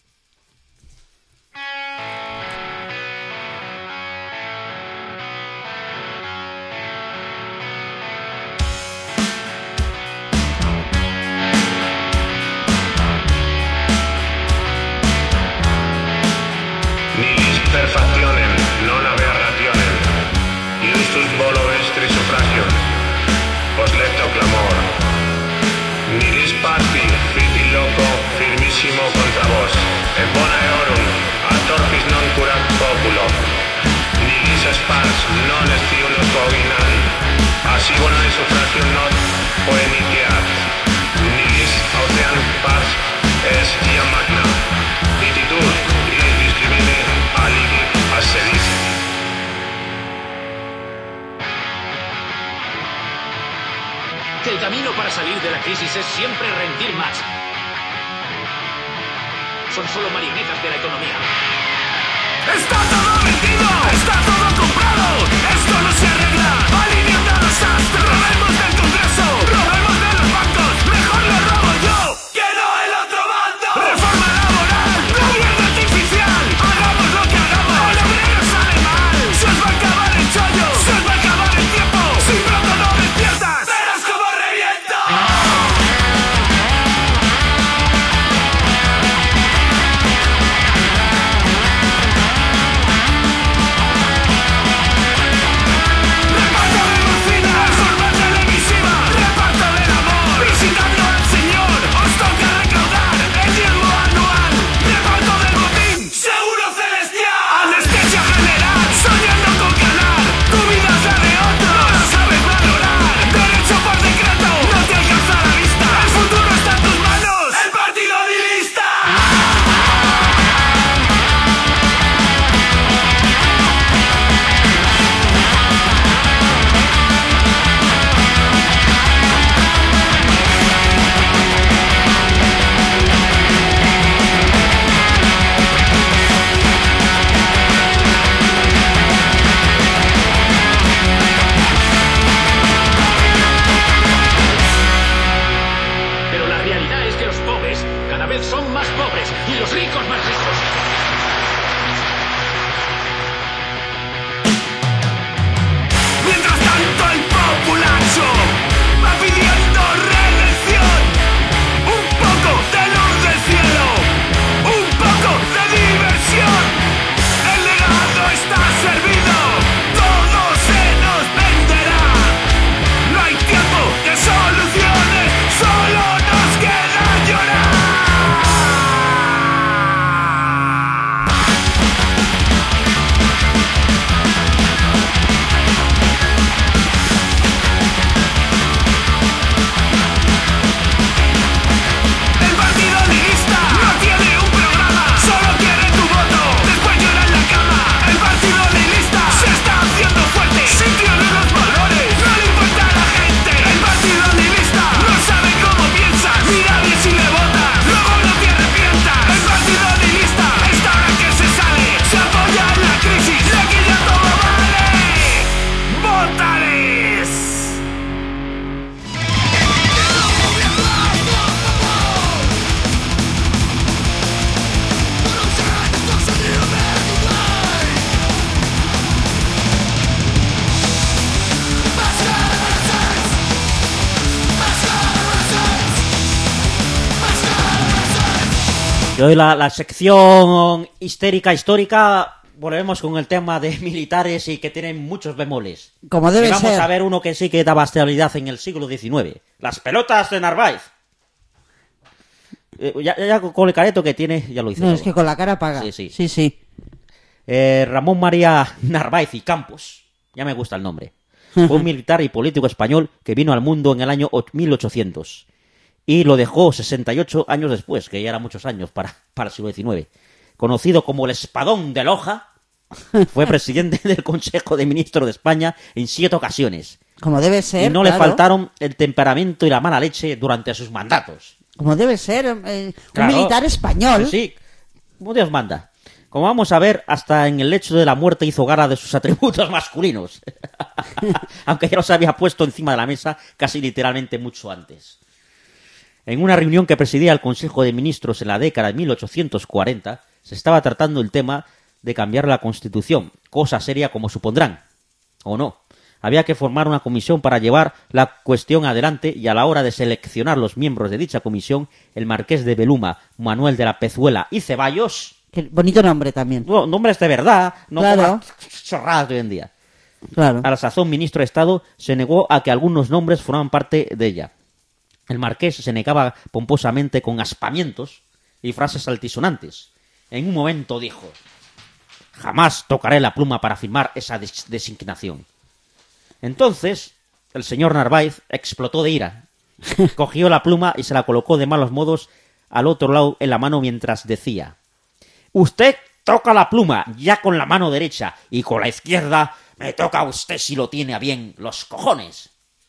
Nilis perfectionem, non aberrationem, iustus volo vestri suffragio, posletto clamor. Nilis parti, fiti loco, firmissimo contra vos, en bona eorum, a torpis non curat populo. Nilis spars, non estiulo coginan, así bona suffragio not poeniciat. Nilis ocean pars, es ia magna, pititur, discrimine aligi assedis. Que el camino para salir de la crisis es siempre rendir más. Son solo marionetas de la economía. ¡Está todo vendido! ¡Está todo comprado! ¡Esto no se arregla! ¡Alineando a los astros! ¡Robemos del Congreso! ¡Robemos de los bancos! ¡Mejor lo robo yo! ¡Que no el otro bando! ¡Reforma laboral! ¡Gobierno artificial! ¡Hagamos lo que hagamos! ¡El obrero sale mal! ¡Se os va a acabar el chollo! ¡Se os va a acabar el tiempo! ¡Si pronto no despiertas! ¡Verás cómo reviento! ¡Reparto de morfina! ¡Forma televisiva! ¡Reparto del amor! ¡Visitando al Señor! ¡Os toca recaudar el diezmo anual! ¡Reparto del botín! ¡Seguro celestial! ¡Anestesia general! ¡Soñando con ganar! ¡Tu vida es la de otro! ¡No la sabes valorar! ¡Derecho por decreto! ¡No te alcanza la vista! ¡El futuro está en tus manos! ¡El partido nihilista! Pero la realidad es que los pobres cada vez son más pobres y los ricos más ricos. Mientras tanto el populacho va pidiendo redención. Un poco de luz del cielo, un poco de diversión. El legado está servido, todo se nos venderá. No hay tiempo de soluciones, solo nos queda llorar. Y hoy la sección histérica histórica volvemos con el tema de militares y que tienen muchos bemoles. Como debe y vamos ser. a ver uno que sí que daba estabilidad en el siglo XIX. Las pelotas de Narváez. Ya con el careto que tiene, ya lo hice. No, todo. es que con la cara paga. Sí. Ramón María Narváez y Campos, ya me gusta el nombre, fue un militar y político español que vino al mundo en el año 1800 y lo dejó 68 años después, que ya eran muchos años para el siglo XIX. Conocido como el Espadón de Loja, fue presidente del Consejo de Ministros de España en 7 ocasiones. Como debe ser. Y no le faltaron el temperamento y la mala leche durante sus mandatos. Como debe ser, Claro. un militar español. Sí, como Dios manda. Como vamos a ver, hasta en el lecho de la muerte hizo gala de sus atributos masculinos. Aunque ya los había puesto encima de la mesa casi literalmente mucho antes. En una reunión que presidía el Consejo de Ministros en la década de 1840, se estaba tratando el tema de cambiar la Constitución, cosa seria como supondrán, o no. Había que formar una comisión para llevar la cuestión adelante y a la hora de seleccionar los miembros de dicha comisión, el marqués de Beluma, Manuel de la Pezuela y Ceballos... Qué bonito nombre también. No, nombres de verdad, no Claro. como chorradas de hoy en día. Claro. A la sazón, ministro de Estado se negó a que algunos nombres formaran parte de ella. El marqués se negaba pomposamente con aspamientos y frases altisonantes. En un momento dijo: jamás tocaré la pluma para firmar esa designación. Entonces, el señor Narváez explotó de ira. Cogió la pluma y se la colocó de malos modos al otro lado en la mano mientras decía: usted toca la pluma ya con la mano derecha y con la izquierda me toca a usted si lo tiene a bien los cojones.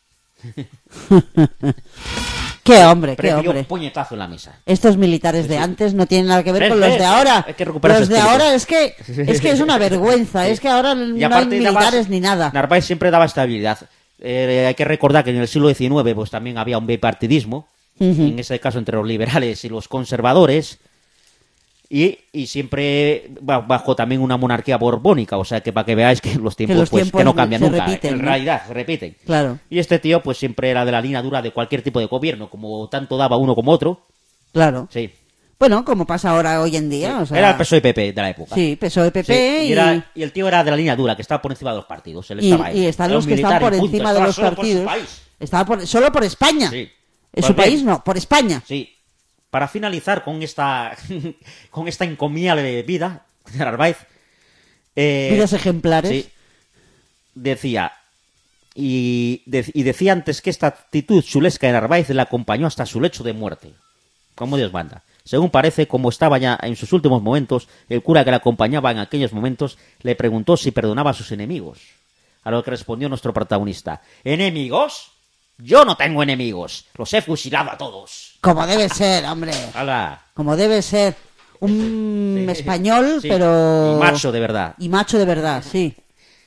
Qué hombre, qué Prefirió hombre. un puñetazo en la mesa. Estos militares de antes no tienen nada que ver ¿Ves? con los de ahora. Hay que recuperar Los ese de espíritu. ahora es que es una vergüenza. Es que ahora no hay aparte militares ni nada. Narváez siempre daba estabilidad. Hay que recordar que en el siglo XIX pues también había un bipartidismo, en ese caso entre los liberales y los conservadores, y siempre bajo también una monarquía borbónica, o sea que para que veáis que los tiempos, pues, que no cambian se nunca, repiten, en ¿no? realidad se repiten. Claro, Y este tío pues siempre era de la línea dura de cualquier tipo de gobierno, como tanto daba uno como otro. claro. Sí. Bueno, como pasa ahora hoy en día. O sea, Era el PSOE-PP de la época. Sí, PSOE-PP Sí, y el tío era de la línea dura, que estaba por encima de los partidos. Él y estaba ahí. están Era los un que están militar por y punto. encima de Estaba los solo por su partidos. país. Estaba solo por España. Sí. En Pues su bien. país no, por España. Sí. Para finalizar con esta con esta encomiable vida de Narváez, Vidas ejemplares. sí, decía decía antes que esta actitud chulesca de Narváez le acompañó hasta su lecho de muerte. Como Dios manda. Según parece, como estaba ya en sus últimos momentos, el cura que le acompañaba en aquellos momentos le preguntó si perdonaba a sus enemigos. A lo que respondió nuestro protagonista: ¿enemigos? Yo no tengo enemigos. Los he fusilado a todos. Como debe ser, hombre. ¡Hala! Como debe ser. Un Sí. español, Sí. pero... Y macho de verdad. Y macho de verdad, sí.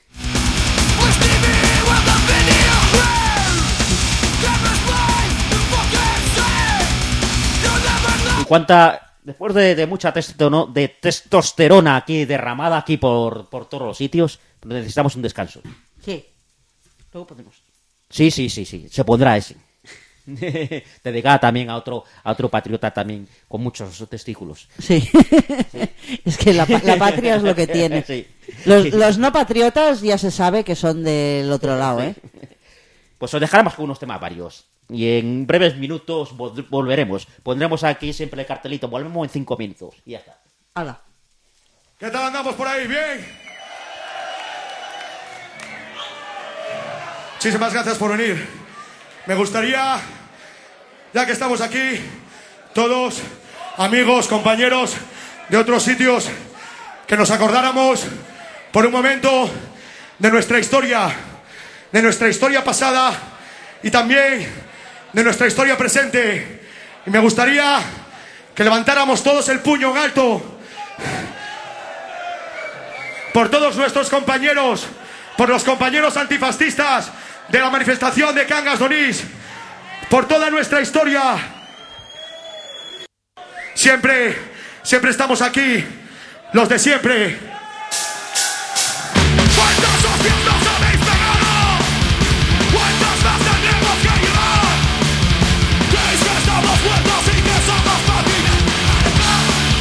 Y cuánta... Después de mucha testosterona aquí derramada aquí por todos los sitios, necesitamos un descanso. Sí. Luego podemos. Sí. Se pondrá ese. Dedicada también a otro patriota también con muchos testículos. Sí. Es que la patria es lo que tiene. Sí. Los no patriotas ya se sabe que son del otro lado, ¿eh? Pues os dejaremos con unos temas varios. Y en breves minutos volveremos. Pondremos aquí siempre el cartelito. Volvemos en 5 minutos. Y ya está. Hala. ¿Qué tal andamos por ahí? ¿Bien? Muchísimas gracias por venir. Me gustaría, ya que estamos aquí, todos, amigos, compañeros de otros sitios, que nos acordáramos por un momento de nuestra historia pasada y también de nuestra historia presente. Y me gustaría que levantáramos todos el puño en alto por todos nuestros compañeros, por los compañeros antifascistas de la manifestación de Cangas de Onís, por toda nuestra historia. Siempre estamos aquí, los de siempre. ¿Cuántos hostias nos habéis pegado? ¿Cuántas más tendremos que llevar? ¿Creéis que estamos muertos y que somos máquinas?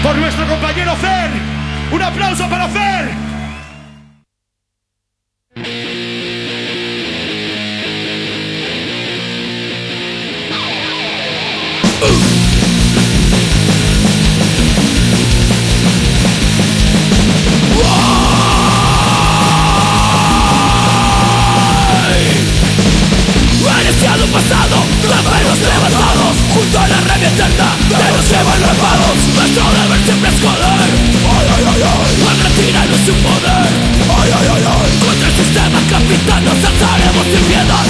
por nuestro compañero Fer. Un aplauso para Fer. Pasado, trapemos levantados junto a la rabia eterna que nos lleva atrapados. Nuestro deber siempre es joder. Ay, ay, ay, ay. Al retirarnos su poder. Ay, ay, ay, ay. Contra el sistema capital nos alzaremos sin piedad.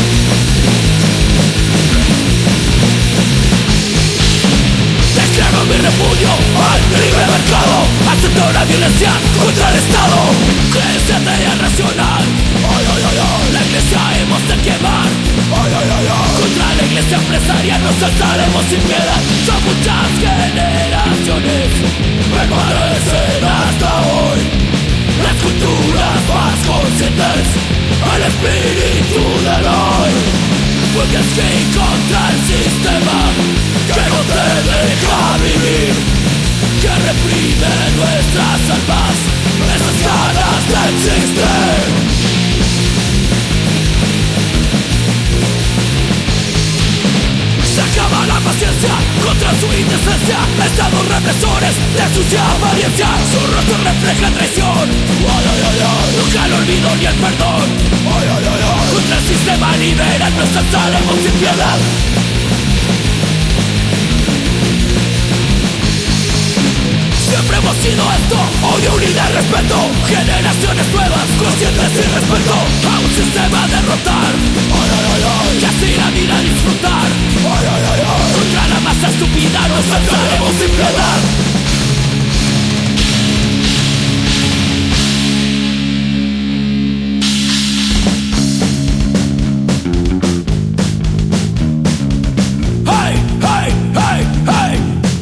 Declaro mi repudio al libre mercado. Acepto la violencia contra el Estado. Creencia de irracional. Ay, ay, ay, ay. La iglesia hemos de quemar. Ay, ay, ay, ay. Contra la iglesia empresarial nos alzaremos sin piedad. Son muchas generaciones permanecen hasta hoy. Las culturas más conscientes al espíritu del hoy. Porque es que contra el sistema que no te deja vivir, que reprime nuestras almas, esas ganas de existir. Se acaba la paciencia contra su indecencia. Estados represores de sucia apariencia. Su rostro refleja traición. Ay, ay, ay, ay. Nunca el olvido ni el perdón. Ay, ay, ay, ay. Contra el sistema liberal nos alzaremos sin piedad. Siempre hemos sido esto, odio, unidad, respeto. Generaciones nuevas, conscientes y respeto a un sistema a derrotar. Ay, ay, ay, ay. Y así la vida a disfrutar. Ay, ay, ay, ay. Contra la masa estúpida nos alzaremos sin piedad. Hey, hey, hey, hey.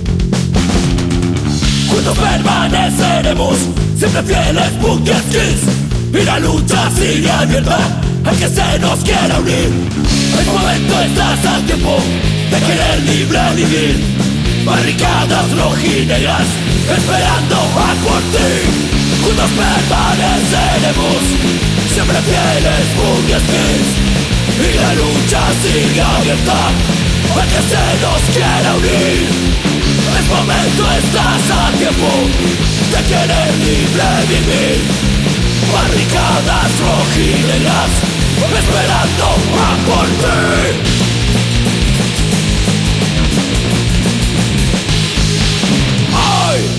Juntos permaneceremos, siempre fieles, Punky Skills. Y la lucha sigue abierta, al que se nos quiera unir. El momento estás a tiempo de querer libre vivir. Barricadas rojinegras, esperando a por ti. Juntos permaneceremos, siempre fieles, Punky Skills. Y la lucha sigue abierta, al que se nos quiera unir. Es momento, estás a tiempo de querer libre vivir. Barricadas rojinegras, esperando a por ti. ¡Ay!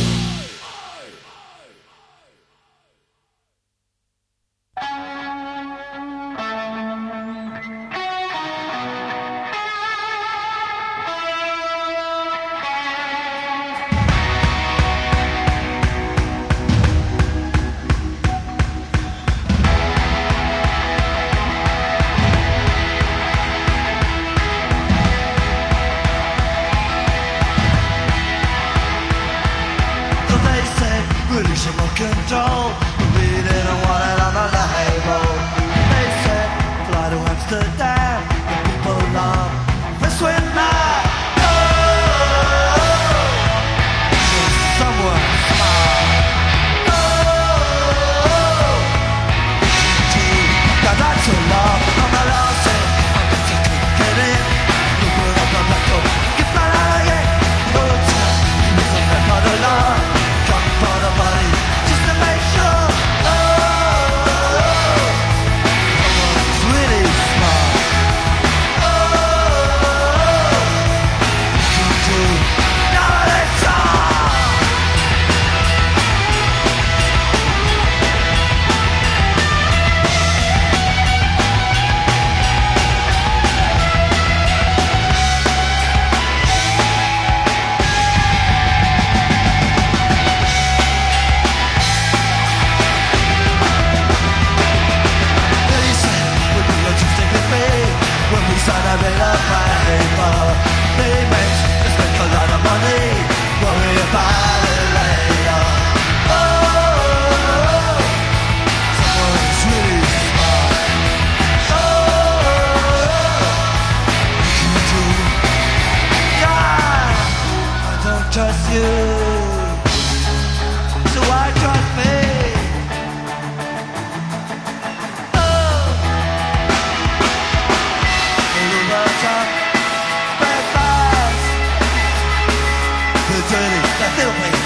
journey, that little place.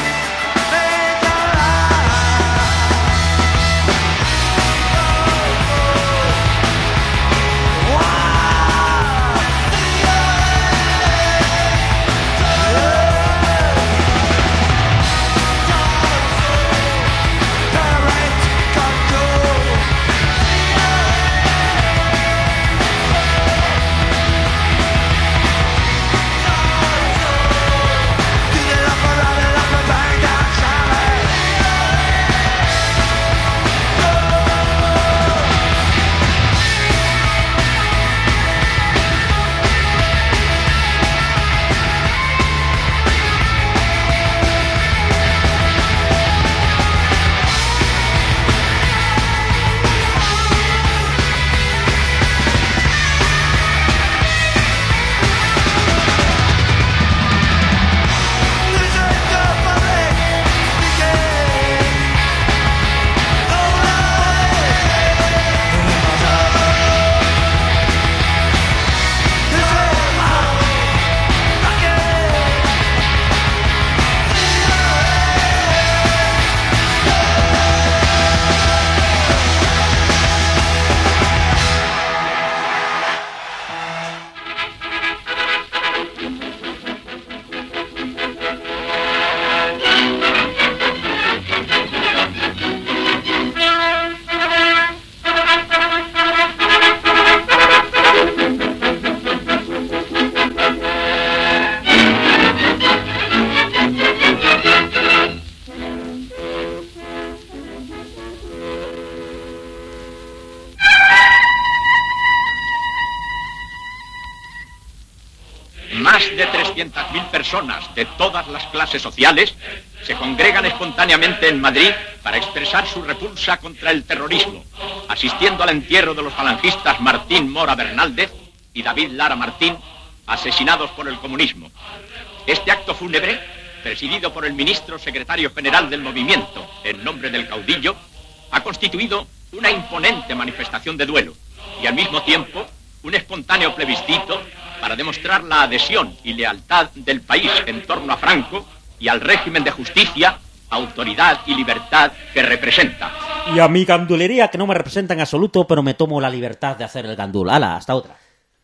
Más de 300.000 personas de todas las clases sociales se congregan espontáneamente en Madrid para expresar su repulsa contra el terrorismo, asistiendo al entierro de los falangistas Martín Mora Bernaldez y David Lara Martín, asesinados por el comunismo. Este acto fúnebre, presidido por el ministro secretario general del movimiento, en nombre del caudillo, ha constituido una imponente manifestación de duelo y al mismo tiempo un espontáneo plebiscito para demostrar la adhesión y lealtad del país en torno a Franco y al régimen de justicia, autoridad y libertad que representa. Y a mi gandulería, que no me representa en absoluto, pero me tomo la libertad de hacer el gandul. ¡Hala, hasta otra!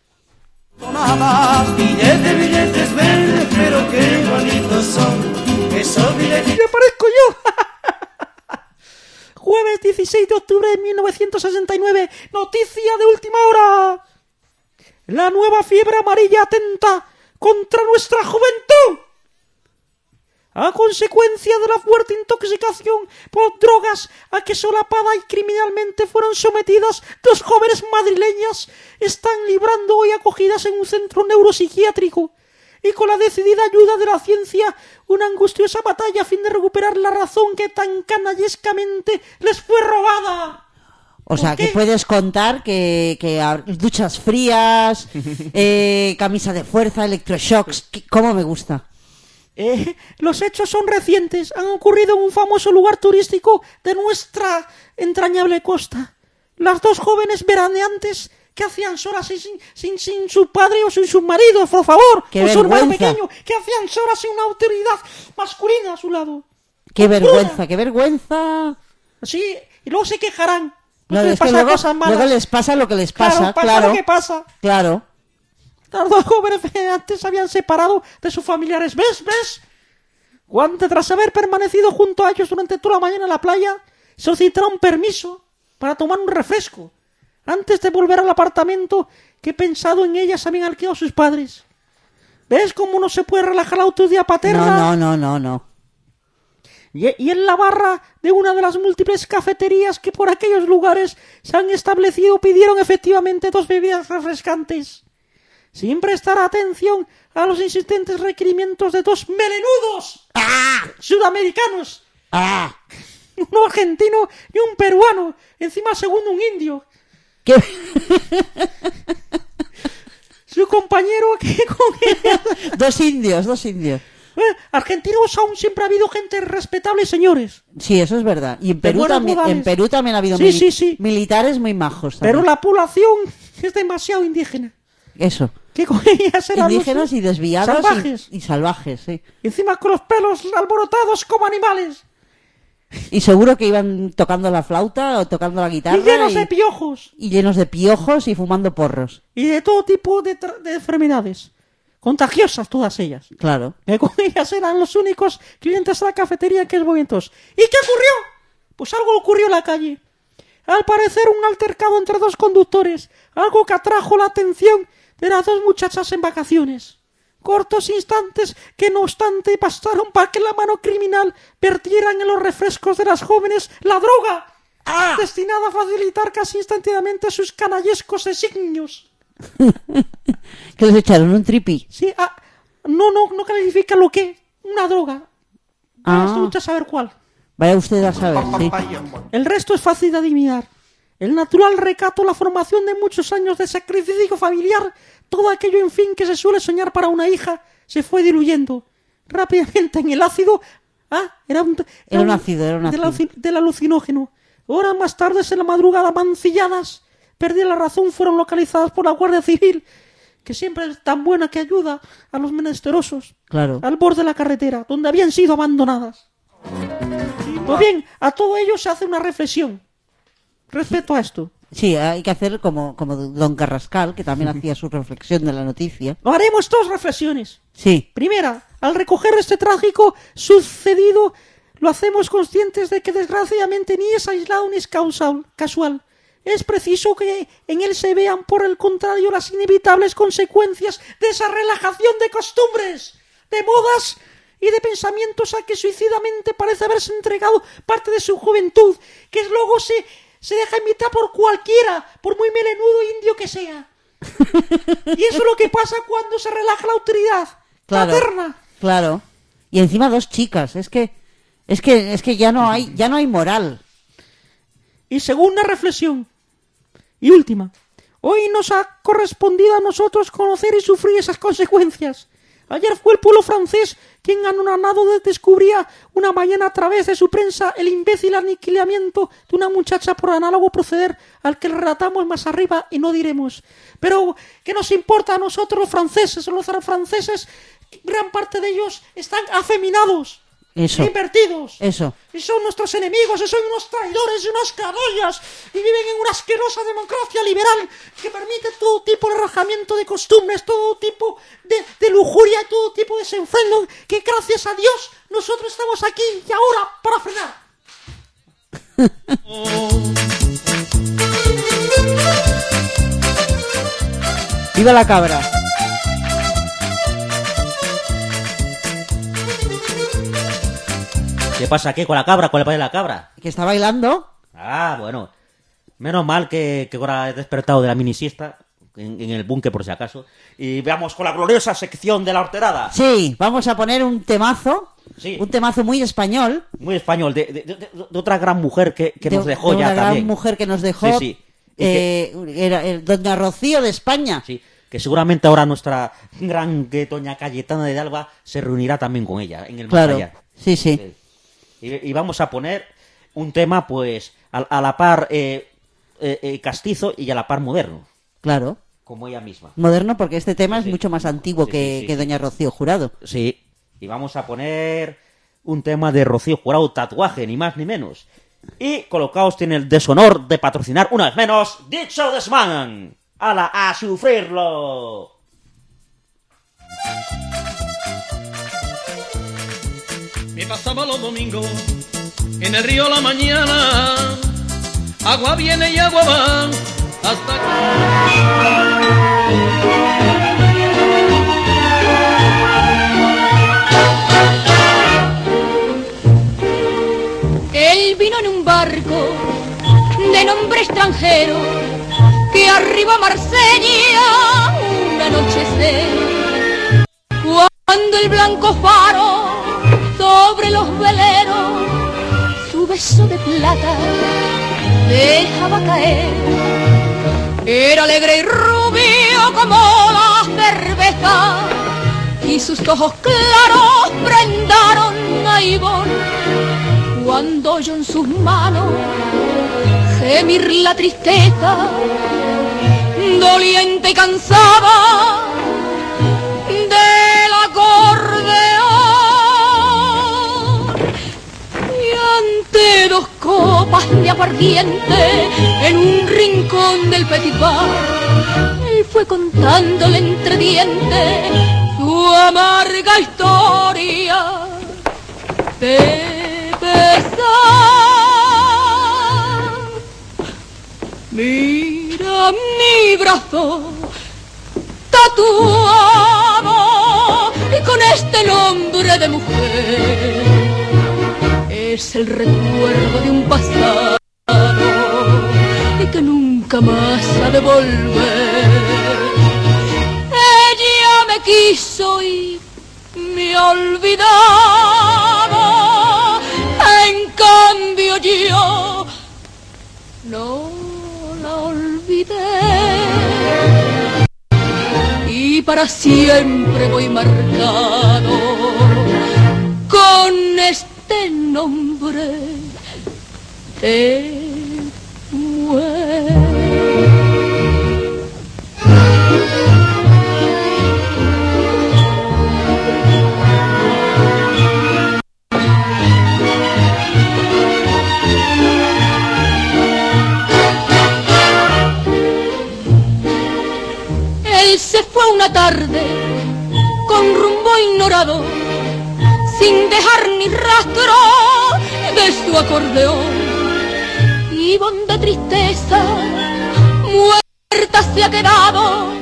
Tomaba billetes verdes, pero qué bonitos son esos billetes. ¡Me parezco yo! Jueves 16 de octubre de 1969, noticia de última hora. La nueva fiebre amarilla atenta contra nuestra juventud. A consecuencia de la fuerte intoxicación por drogas a que solapada y criminalmente fueron sometidas dos jóvenes madrileñas, están librando hoy acogidas en un centro neuropsiquiátrico y con la decidida ayuda de la ciencia una angustiosa batalla a fin de recuperar la razón que tan canallescamente les fue robada. O sea, que puedes contar que duchas frías, camisa de fuerza, electroshocks, ¿cómo me gusta? Los hechos son recientes, han ocurrido en un famoso lugar turístico de nuestra entrañable costa. Las dos jóvenes veraneantes que hacían solas sin su padre o sin sus maridos, por favor, ¡qué o su hermano vergüenza! Pequeño, que hacían solas sin una autoridad masculina a su lado. ¡Qué vergüenza, qué vergüenza! Sí, y luego se quejarán. No, es que luego les pasa lo que les pasa, claro. Lo que pasa. Claro. Las dos jóvenes antes se habían separado de sus familiares. ¿Ves? Cuando tras haber permanecido junto a ellos durante toda la mañana en la playa, solicitaron permiso para tomar un refresco antes de volver al apartamento que, pensado en ellas, habían alquilado sus padres. ¿Ves cómo no se puede relajar la autoridad paterna? No. Y en la barra de una de las múltiples cafeterías que por aquellos lugares se han establecido pidieron efectivamente dos bebidas refrescantes, sin prestar atención a los insistentes requerimientos de dos melenudos sudamericanos, uno argentino y un peruano, encima segundo un indio. ¿Qué? Su compañero que con Dos indios. Argentinos aún siempre ha habido gente respetable, señores. Sí, eso es verdad. Y en Perú también ha habido sí. militares muy majos también. Pero la población es demasiado indígena. Eso. Que con ellas eran indígenas y desviados salvajes. Y salvajes, sí. Y encima con los pelos alborotados como animales. Y seguro que iban tocando la flauta o tocando la guitarra. Y llenos de piojos. Y llenos de piojos y fumando porros. Y de todo tipo de enfermedades. Contagiosas todas ellas. Claro. Que con ellas eran los únicos clientes de la cafetería que es Boventos. ¿Y qué ocurrió? Pues algo ocurrió en la calle. Al parecer un altercado entre dos conductores. Algo que atrajo la atención de las dos muchachas en vacaciones. Cortos instantes que no obstante bastaron para que la mano criminal vertiera en los refrescos de las jóvenes la droga. Destinada a facilitar casi instantáneamente sus canallescos designios. Que les echaron un tripi. Sí, no califica lo que una droga. Usted saber cuál. Vaya usted a saber, sí. El resto es fácil de adivinar. El natural recato, la formación de muchos años de sacrificio familiar, todo aquello, en fin, que se suele soñar para una hija, se fue diluyendo rápidamente en el ácido. Era un ácido. Del alucinógeno. Horas más tarde, en la madrugada, mancilladas, perdí la razón, fueron localizadas por la Guardia Civil, que siempre es tan buena que ayuda a los menesterosos. Claro. Al borde de la carretera, donde habían sido abandonadas. Pues bien, a todo ello se hace una reflexión respecto a esto. Sí, hay que hacer como don Carrascal, que también hacía su reflexión de la noticia. Haremos dos reflexiones. Sí. Primera, al recoger este trágico sucedido, lo hacemos conscientes de que desgraciadamente ni es aislado ni es casual. Es preciso que en él se vean, por el contrario, las inevitables consecuencias de esa relajación de costumbres, de modas y de pensamientos a que suicidamente parece haberse entregado parte de su juventud, que luego se deja imitar por cualquiera, por muy melenudo indio que sea. Y eso es lo que pasa cuando se relaja la autoridad paterna. Claro. Y encima dos chicas, es que ya no hay moral. Y segunda reflexión y última. Hoy nos ha correspondido a nosotros conocer y sufrir esas consecuencias. Ayer fue el pueblo francés quien anonadado descubría una mañana a través de su prensa el imbécil aniquilamiento de una muchacha por análogo proceder al que relatamos más arriba y no diremos. Pero, ¿qué nos importa a nosotros los franceses? Los franceses, gran parte de ellos están afeminados. Eso. Invertidos. Eso. Y son nuestros enemigos, y son unos traidores y unos canallas, y viven en una asquerosa democracia liberal que permite todo tipo de relajamiento de costumbres, todo tipo de lujuria, todo tipo de desenfreno, que gracias a Dios nosotros estamos aquí y ahora para frenar. ¡Viva la cabra! ¿Qué pasa aquí con la cabra? ¿Cuál es la cabra? Que está bailando. Bueno. Menos mal que ahora he despertado de la mini siesta en el búnker por si acaso. Y veamos con la gloriosa sección de la horterada. Sí, vamos a poner un temazo. Sí. Un temazo muy español. Muy español, de otra gran mujer que nos dejó ya también. Una gran mujer que nos dejó. Sí. Era Doña Rocío de España. Sí. Que seguramente ahora nuestra gran doña Cayetana de Alba se reunirá también con ella en el más allá. Sí. Y vamos a poner un tema, pues, a la par castizo y a la par moderno. Claro. Como ella misma. Moderno porque este tema es mucho más antiguo que Doña Rocío Jurado. Sí. Y vamos a poner un tema de Rocío Jurado, Tatuaje, ni más ni menos. Y Colocaos tiene el deshonor de patrocinar, una vez menos, Dicho Desman. ¡Hala, a sufrirlo! Me pasaba los domingos en el río la mañana, agua viene y agua va hasta Él vino en un barco de nombre extranjero que arriba a Marsella un anochecer, cuando el blanco faro sobre los veleros su beso de plata dejaba caer. Era alegre y rubio como la cerveza y sus ojos claros prendaron a Ivonne cuando oyó en sus manos gemir la tristeza, doliente y cansada aguardiente en un rincón del petit bar. Él fue contándole entre dientes su amarga historia de pesar. Mira mi brazo tatuado y con este nombre de mujer. Es el recuerdo de un pasado y que nunca más ha de volver. Ella me quiso y me ha olvidado. En cambio yo no la olvidé. Y para siempre voy marcado con este nombre de mujer. Él se fue una tarde con rumbo ignorado, sin dejar ni rastro de su acordeón. Y honda tristeza, muerta se ha quedado.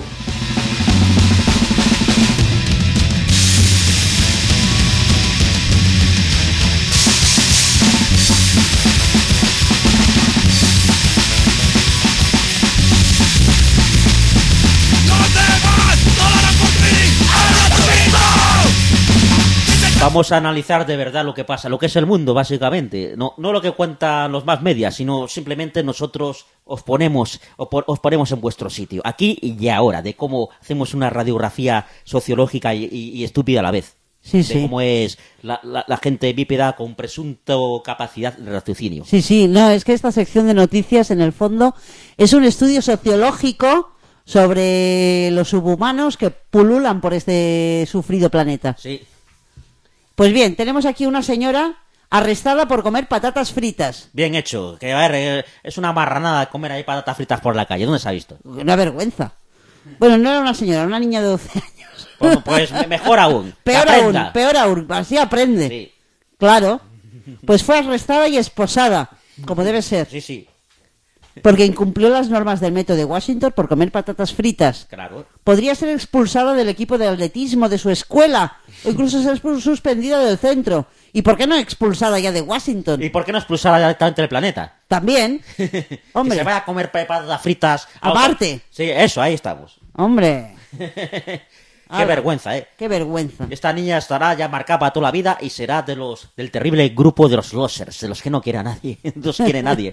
Vamos a analizar de verdad lo que pasa, lo que es el mundo, básicamente. No lo que cuentan los más medias, sino simplemente nosotros os ponemos en vuestro sitio, aquí y ahora, de cómo hacemos una radiografía sociológica y estúpida a la vez. Sí, de cómo es la gente bípeda con presunto capacidad de raciocinio. Sí, no, es que esta sección de noticias, en el fondo, es un estudio sociológico sobre los subhumanos que pululan por este sufrido planeta. Sí. Pues bien, tenemos aquí una señora arrestada por comer patatas fritas. Bien hecho. Que a ver, es una marranada comer ahí patatas fritas por la calle. ¿Dónde se ha visto? Una vergüenza. Bueno, no era una señora, era una niña de 12 años. Bueno, pues mejor aún. Peor aún, así aprende. Sí. Claro. Pues fue arrestada y esposada, como debe ser. Sí. Porque incumplió las normas del metro de Washington por comer patatas fritas. Claro. Podría ser expulsada del equipo de atletismo de su escuela, o incluso ser suspendida del centro. ¿Y por qué no expulsada ya de Washington? ¿Y por qué no expulsada directamente del planeta? También. Hombre. Que se vaya a comer patatas fritas a Marte. Sí, eso, ahí estamos. Hombre. Qué vergüenza, ¿eh? Qué vergüenza. Esta niña estará ya marcada para toda la vida y será del terrible grupo de los losers, de los que no quiere a nadie. No los quiere nadie.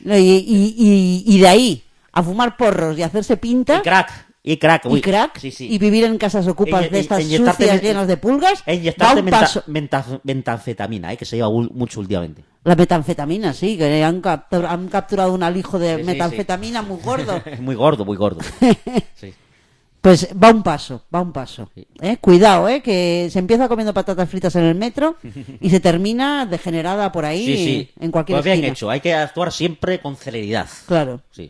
Y de ahí a fumar porros y hacerse pinta. Y crack. Sí. Y vivir en casas ocupas de estas sucias llenas de pulgas. Inyectarte metanfetamina, que se lleva mucho últimamente. La metanfetamina, sí, que han capturado un alijo de metanfetamina muy gordo. Muy gordo. Sí. Pues va un paso. Sí. Cuidado, que se empieza comiendo patatas fritas en el metro y se termina degenerada por ahí en cualquier esquina. Pues bien hecho, hay que actuar siempre con celeridad. Claro. Sí.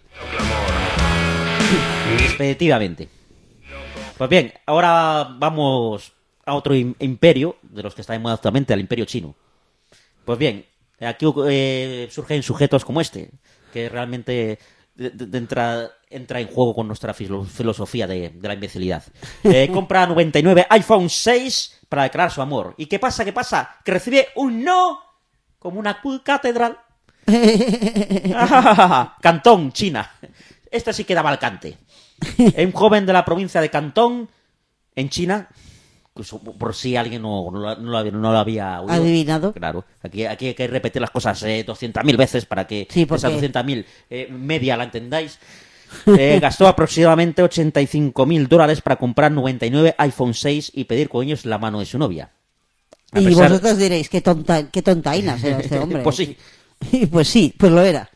Expeditivamente. Pues bien, ahora vamos a otro imperio, de los que está de moda actualmente, al imperio chino. Pues bien, aquí surgen sujetos como este, que realmente entra en juego con nuestra filosofía de la imbecilidad. Compra 99 iPhone 6 para declarar su amor. ¿Y qué pasa? Que recibe un no como una catedral. Cantón, China. Esta sí que daba al cante. Un joven de la provincia de Cantón, en China, por si alguien no lo había oído. Adivinado. Claro, aquí hay que repetir las cosas 200.000 veces para que esas 200.000 media la entendáis. Gastó aproximadamente $85.000 para comprar 99 iPhone 6 y pedir con ellos la mano de su novia. Y vosotros diréis, qué tontainas era este hombre. Pues sí. Pues sí, pues lo era.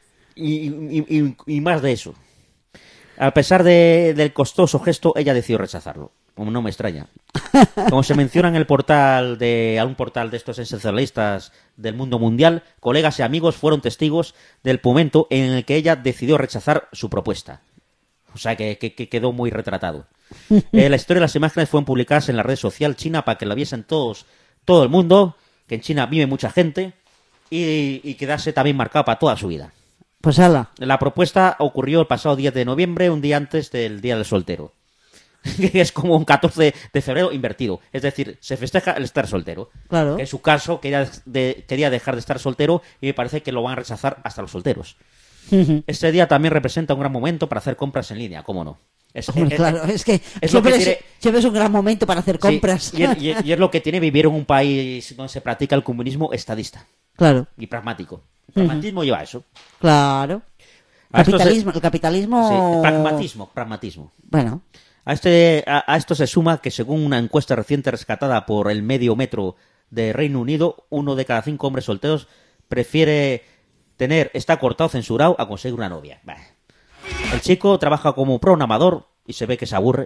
Y más de eso. A pesar del costoso gesto, ella decidió rechazarlo. No me extraña. Como se menciona en el portal a un portal de estos sensacionalistas del mundo mundial, colegas y amigos fueron testigos del momento en el que ella decidió rechazar su propuesta. O sea, que quedó muy retratado. La historia de las imágenes fueron publicadas en la red social china para que la viesen todo el mundo, que en China vive mucha gente, y quedase también marcado para toda su vida. Pues ala. La propuesta ocurrió el pasado 10 de noviembre, un día antes del Día del Soltero. Que es como un 14 de febrero invertido. Es decir, se festeja el estar soltero. Claro. Que en su caso quería dejar de estar soltero y me parece que lo van a rechazar hasta los solteros. Este día también representa un gran momento para hacer compras en línea, ¿cómo no? Claro, es que siempre es un gran momento para hacer compras. Sí, y es lo que tiene vivir en un país donde se practica el comunismo estadista. Claro. Y pragmático. El pragmatismo lleva a eso. Claro. El capitalismo... Sí, pragmatismo. Bueno. A esto se suma que según una encuesta reciente rescatada por el Medio Metro de Reino Unido, 1 de cada 5 hombres solteros prefiere está cortado, censurado, a conseguir una novia. Bah. El chico trabaja como programador y se ve que se aburre.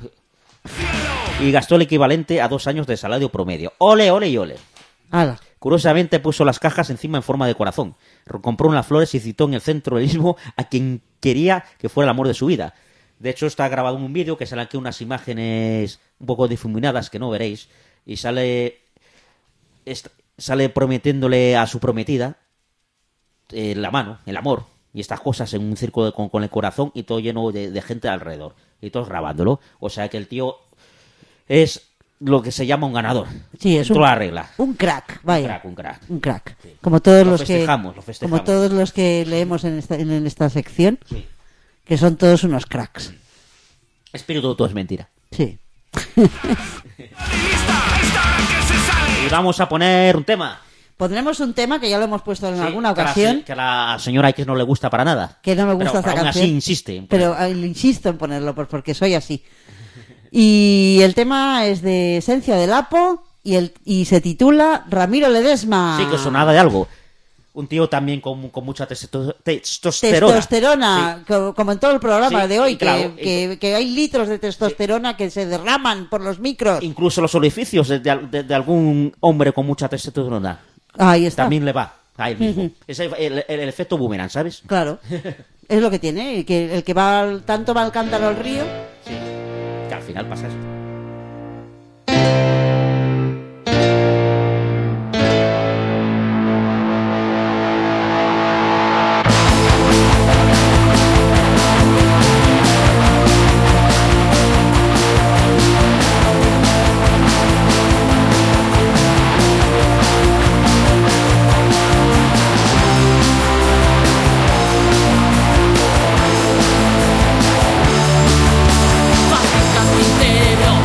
Y gastó el equivalente a 2 años de salario promedio. ¡Ole, ole y ole! ¡Hala! Curiosamente puso las cajas encima en forma de corazón. Compró unas flores y citó en el centro del mismo a quien quería que fuera el amor de su vida. De hecho, está grabado un vídeo que sale aquí unas imágenes un poco difuminadas que no veréis. Y sale prometiéndole a su prometida la mano, el amor. Y estas cosas en un círculo con el corazón y todo lleno de gente alrededor. Y todos grabándolo. O sea que el tío es lo que se llama un ganador. Sí, es toda la regla. Un crack, vaya. Un crack. Sí. Como todos lo los festejamos. Como todos los que leemos en esta sección. Sí. Que son todos unos cracks. Espíritu todo es mentira. Sí. Y vamos a poner un tema. Pondremos un tema que ya lo hemos puesto en alguna ocasión. Que a la señora X no le gusta para nada. Que no me gusta esta canción. Aún así insiste. Pero insisto en ponerlo porque soy así. Y el tema es de Esencia del Apo y se titula Ramiro Ledesma. Sí, que sonaba de algo. Un tío también con mucha testosterona. Testosterona, sí. Como en todo el programa de hoy, claro, que hay litros de testosterona que se derraman por los micros. Incluso los orificios de algún hombre con mucha testosterona. Ahí está. También le va a él mismo. Es el efecto boomerang, ¿sabes? Claro. Es lo que tiene. El que va tanto va al cántaro al río. Sí. Que al final pasa eso. Carpintero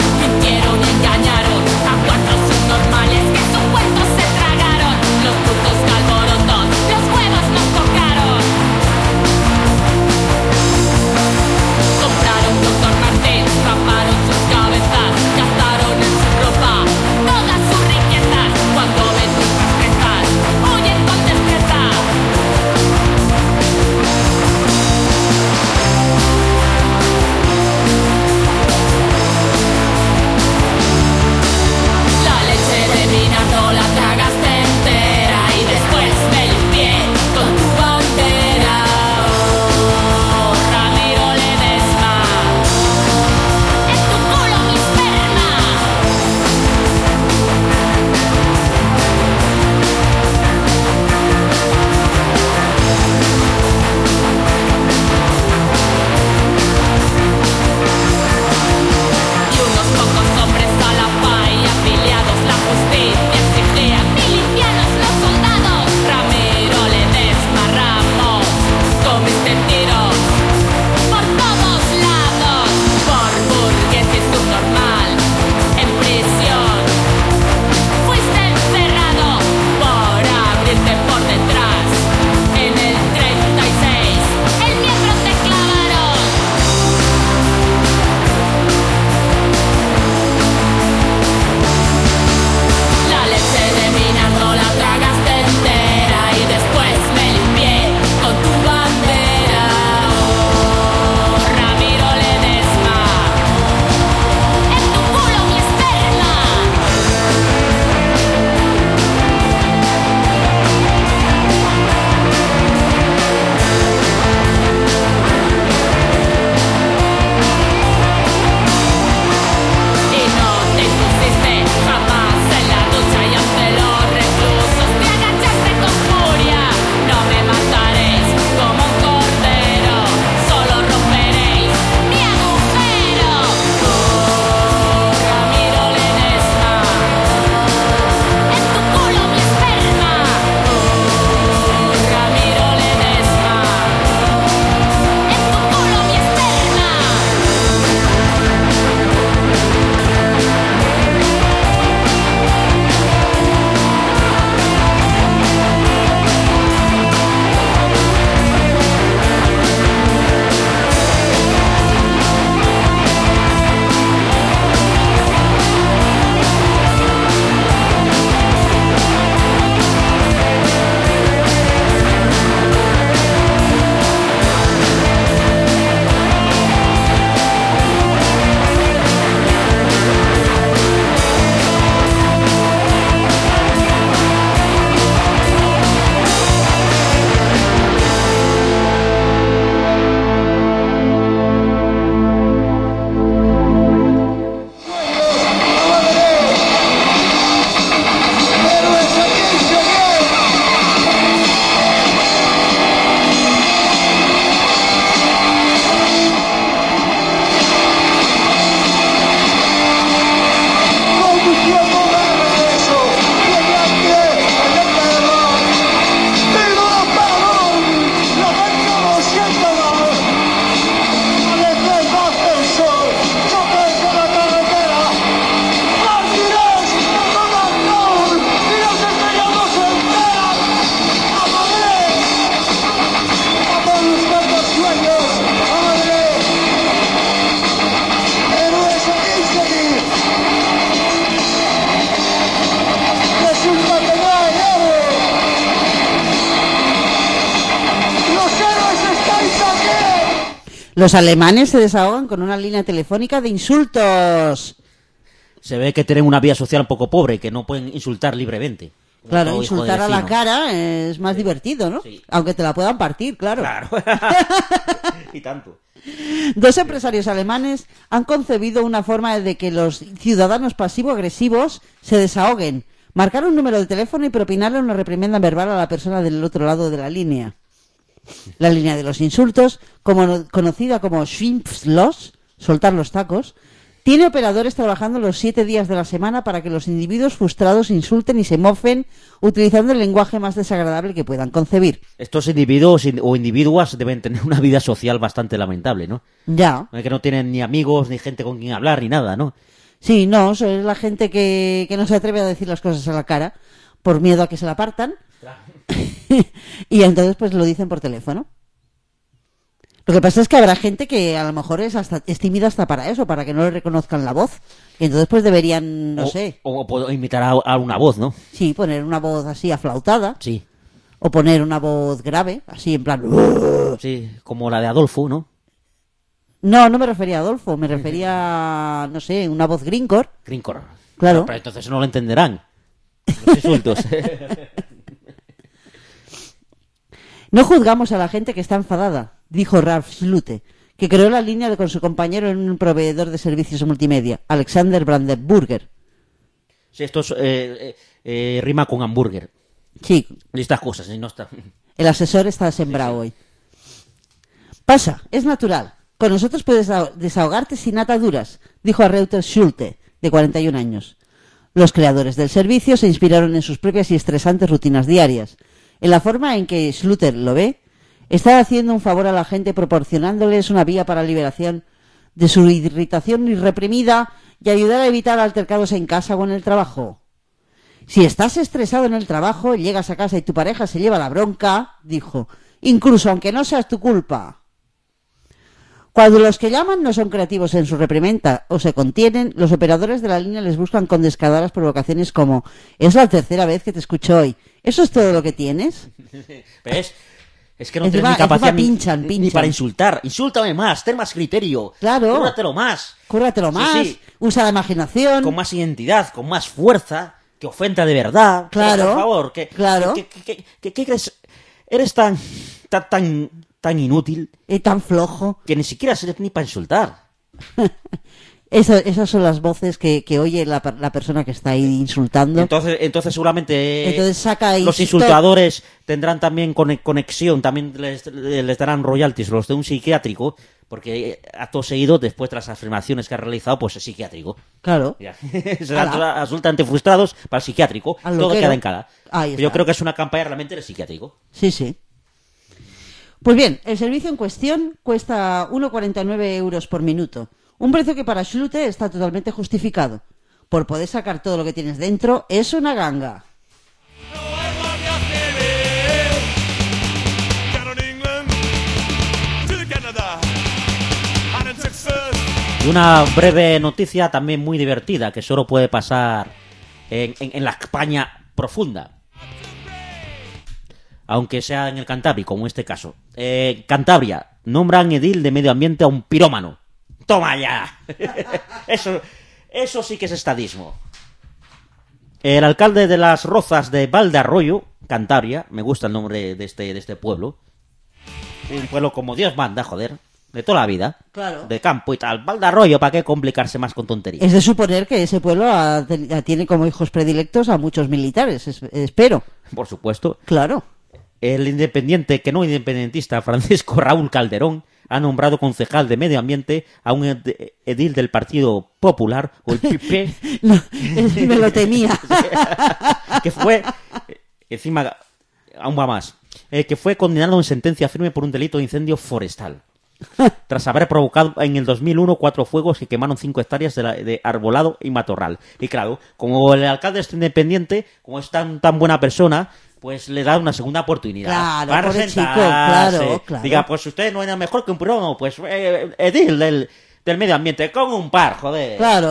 Los alemanes se desahogan con una línea telefónica de insultos. Se ve que tienen una vida social un poco pobre, que no pueden insultar libremente. Claro, Todo hijo de insultar a la vecino. cara es más divertido, ¿no? Sí. Aunque te la puedan partir, claro. Claro. Y tanto. 2 empresarios alemanes han concebido una forma de que los ciudadanos pasivo-agresivos se desahoguen. Marcar un número de teléfono y propinarle una reprimenda verbal a la persona del otro lado de la línea. La línea de los insultos, conocida como Schimpflos, soltar los tacos, tiene operadores trabajando los 7 días de la semana para que los individuos frustrados insulten y se mofen utilizando el lenguaje más desagradable que puedan concebir. Estos individuos o individuas deben tener una vida social bastante lamentable, ¿no? Ya. Que no tienen ni amigos, ni gente con quien hablar, ni nada, ¿no? Sí, no, es la gente que no se atreve a decir las cosas a la cara por miedo a que se la partan. Claro. Y entonces pues lo dicen por teléfono. Lo que pasa es que habrá gente que a lo mejor es tímida hasta para eso, para que no le reconozcan la voz. Y entonces pues deberían, no sé. O puedo imitar a una voz, ¿no? Sí, poner una voz así aflautada. Sí. O poner una voz grave, así en plan... Sí, como la de Adolfo, ¿no? No, no me refería a Adolfo, me refería a, no sé, una voz Greencore. Greencore. Claro. Pero entonces no lo entenderán. Los insultos. No juzgamos a la gente que está enfadada, dijo Ralf Schlute, que creó la línea con su compañero en un proveedor de servicios multimedia, Alexander Brandenburger. Sí, esto rima con hamburger. Sí. Y estas cosas, no está... El asesor está sembrado hoy. Pasa, es natural. Con nosotros puedes desahogarte sin ataduras, dijo a Reuters Schulte, de 41 años. Los creadores del servicio se inspiraron en sus propias y estresantes rutinas diarias. En la forma en que Schluter lo ve, está haciendo un favor a la gente proporcionándoles una vía para la liberación de su irritación irreprimida y ayudar a evitar altercados en casa o en el trabajo. Si estás estresado en el trabajo, llegas a casa y tu pareja se lleva la bronca, dijo, incluso aunque no seas tu culpa. Cuando los que llaman no son creativos en su reprimenda o se contienen, los operadores de la línea les buscan con descaradas provocaciones como es la tercera vez que te escucho hoy. ¿Eso es todo lo que tienes? ¿Ves? Es que no tienes ni capacidad ni para insultar. Insúltame más, ten más criterio. Claro. Cúrratelo más. Sí. Usa la imaginación. Con más identidad, con más fuerza, que ofenda de verdad. Claro. Pero, por favor, claro. ¿Qué crees? Eres tan inútil y tan flojo que ni siquiera sirves ni para insultar. Esas son las voces que oye la persona que está ahí insultando. Entonces seguramente saca los insultadores tendrán también conexión, también les darán royalties los de un psiquiátrico, porque acto seguido, después de las afirmaciones que ha realizado, pues es psiquiátrico. Claro. Serán absolutamente frustrados para el psiquiátrico. Todo queda en cara. Yo creo que es una campaña realmente de psiquiátrico. Sí, sí. Pues bien, el servicio en cuestión cuesta 1,49 euros por minuto. Un precio que para Schlute está totalmente justificado. Por poder sacar todo lo que tienes dentro, es una ganga. Y una breve noticia también muy divertida, que solo puede pasar en la España profunda. Aunque sea en el Cantábrico, como en este caso. Cantabria, nombran edil de medio ambiente a un pirómano. ¡Toma ya! Eso sí que es estadismo. El alcalde de Las Rozas de Valdearroyo, Cantabria, me gusta el nombre de este pueblo. Un pueblo como Dios manda, joder, de toda la vida. Claro. De campo y tal. Valdearroyo, ¿para qué complicarse más con tonterías? Es de suponer que ese pueblo tiene como hijos predilectos a muchos militares, espero. Por supuesto. Claro. El independiente, que no independentista, Francisco Raúl Calderón, ha nombrado concejal de Medio Ambiente a un edil del Partido Popular, o el PP. No, me lo temía. Que fue, encima, aún va más, que fue condenado en sentencia firme por un delito de incendio forestal. Tras haber provocado en el 2001 4 fuegos que quemaron 5 hectáreas de arbolado y matorral. Y claro, como el alcalde es independiente, como es tan buena persona, pues le da una segunda oportunidad. Claro, para por el chico, presentarse. claro. Diga, pues usted no era mejor que un pirómano, pues edil del medio ambiente, con un par, joder. Claro.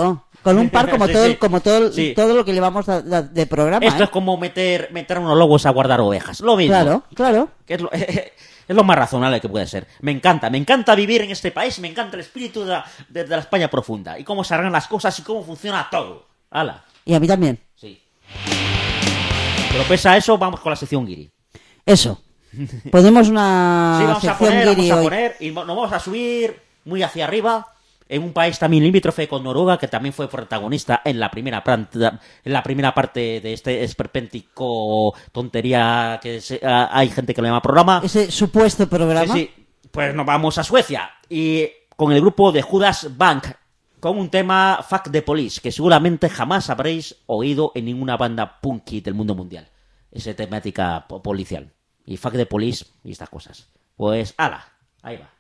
Con un par como Sí, todo, sí. Sí. todo lo que llevamos de programa. Esto es como meter a unos lobos a guardar ovejas. Lo mismo. Claro. Que es lo más razonable que puede ser. Me encanta vivir en este país, me encanta el espíritu de la España profunda. Y cómo se arreglan las cosas y cómo funciona todo. ¡Hala! Y a mí también. Sí. Pero pese a eso, vamos con la sección guiri. Eso. Ponemos una Sí, vamos a sección poner, guiri hoy. y nos vamos a subir muy hacia arriba, en un país también limítrofe con Noruega, que también fue protagonista en la primera parte de este esperpéntico tontería que hay gente que lo llama programa. Ese supuesto programa. Sí. Pues nos vamos a Suecia, y con el grupo de Judas Bank, con un tema Fuck the Police, que seguramente jamás habréis oído en ninguna banda punky del mundo mundial. Esa temática policial. Y Fuck the Police y estas cosas. Pues, ala, ahí va.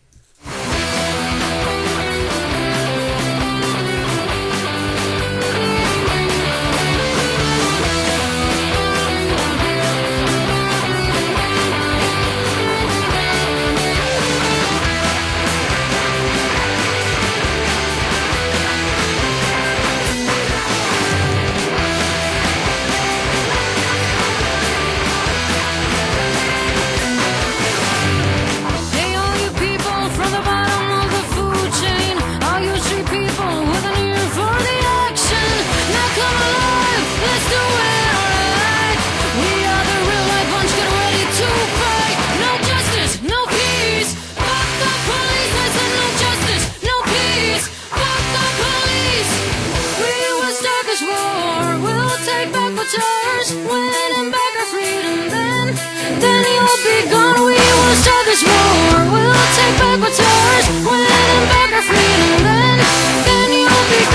Hey, all you people from the bottom of the food chain, all you street people with an ear for the action. Now come alive, let's do it alright. We are the real life bunch, get ready to fight. No justice, no peace. Fuck the police, I said no justice, no peace. Fuck the police. We will start this war, we'll take back what's ours, winning back our freedom. Then you'll be gone. We will start this war. We'll take back what's ours, winning back our freedom. Then you'll be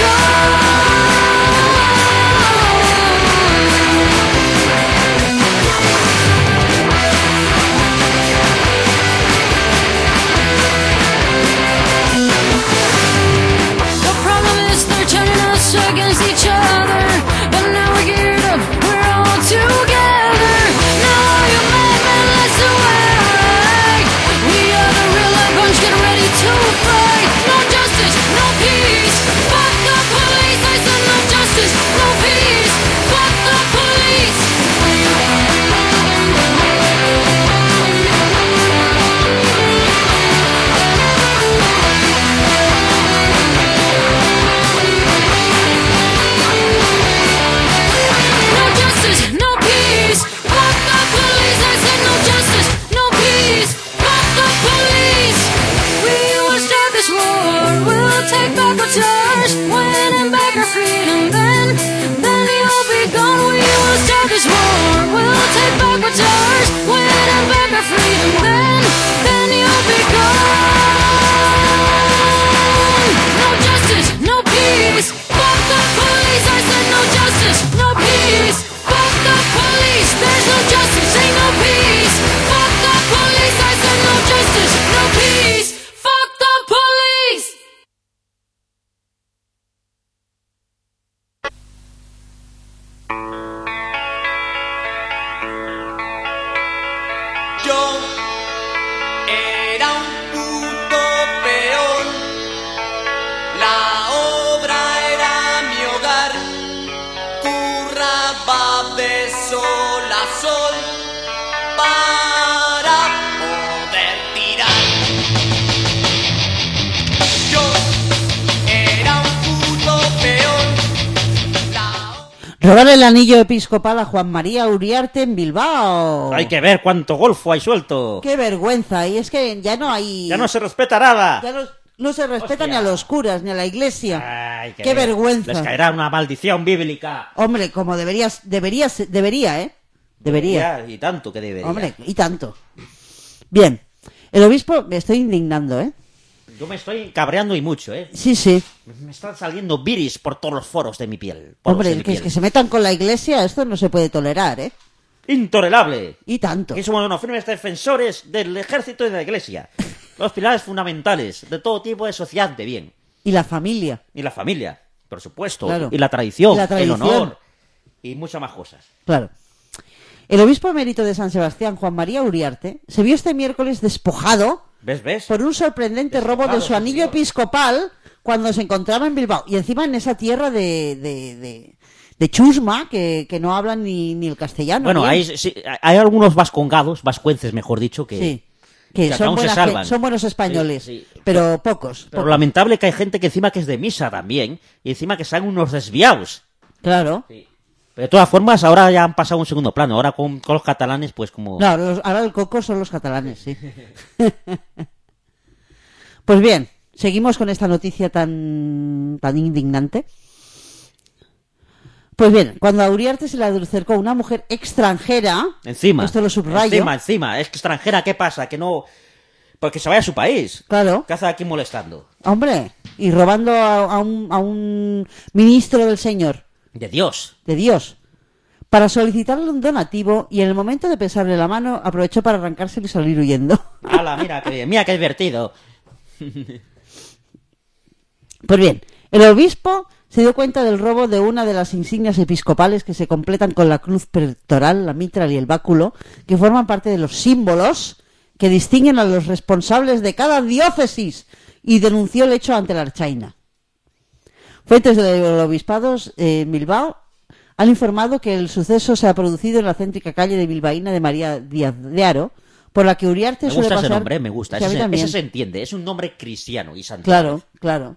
gone. The problem is they're turning us against each other, but now we're geared up. We're all together. Now all you madmen, let's do it right. We are the real life bunch, get ready to fight. No justice, no peace. Fuck the police, I said no justice, no peace. Fuck the police. No justice, no peace. Fuck the police. I said no justice, no peace. Fuck the police. We will start this war. We'll take back what's ours, winning back our freedom. Then you'll be gone. We will start this war. We'll take back what's ours, winning back our freedom. Then you'll be gone. No justice, no peace. Fuck the police. I said no justice, no peace. Fuck the police. There's no justice, ain't no peace. Fuck the police. I said no justice, no peace. Fuck the police. Yo era un puto peón, la obra era mi hogar, curraba de sol a sol para poder tirar. Yo era un puto peón. Robar el anillo episcopal a Juan María Uriarte en Bilbao. Hay que ver cuánto golfo hay suelto. ¡Qué vergüenza! Y es que ya no hay... Ya no se respeta nada. Ya no se respeta ni a los curas, ni a la iglesia. Ay, ¡Qué vergüenza! Les caerá una maldición bíblica. Hombre, como debería, ¿eh? Debería. Y tanto que debería. Hombre, y tanto. Bien. El obispo... Me estoy indignando, ¿eh? Yo me estoy cabreando y mucho, ¿eh? Sí, sí. Me están saliendo viris por todos los foros de mi piel. Poros Hombre, de mi piel. que se metan con la iglesia, esto no se puede tolerar, ¿eh? Intolerable. Y tanto. Que somos unos firmes defensores del ejército y de la iglesia. Los pilares fundamentales de todo tipo de sociedad de bien. Y la familia. Y la familia, por supuesto. Claro. Y la tradición, Y la tradición. el honor. Y muchas más cosas. Claro. El obispo emérito de San Sebastián, Juan María Uriarte, se vio este miércoles despojado ¿Ves? por un sorprendente robo de su anillo episcopal cuando se encontraba en Bilbao. Y encima en esa tierra de chusma que no hablan ni el castellano. Bueno, hay algunos vascuences, mejor dicho, que... Sí. Que son buenos españoles, sí. pero pocos. Pero lamentable que hay gente que encima que es de misa también, y encima que sean unos desviados. Claro. Sí. Pero de todas formas, ahora ya han pasado a un segundo plano. Ahora con los catalanes, pues como... No, ahora el coco son los catalanes, sí. Pues bien, seguimos con esta noticia tan indignante. Pues bien, cuando a Uriarte se le acercó una mujer extranjera... Encima. Esto lo subrayo. Encima. Es extranjera, ¿qué pasa? Que no... Porque se vaya a su país. Claro. ¿Qué hace aquí molestando? Hombre, y robando a un ministro del Señor. De Dios. Para solicitarle un donativo y en el momento de pesarle la mano aprovechó para arrancárselo y salir huyendo. ¡Hala, mira qué divertido! Pues bien, el obispo se dio cuenta del robo de una de las insignias episcopales que se completan con la cruz pectoral, la mitral y el báculo, que forman parte de los símbolos que distinguen a los responsables de cada diócesis, y denunció el hecho ante la Archaina. Fuentes del obispado en Bilbao han informado que el suceso se ha producido en la céntrica calle de Bilbaína de María Díaz de Haro, por la que Uriarte suele pasar... Me gusta ese nombre, me gusta. Sí, ese se entiende, es un nombre cristiano y santiago. Claro.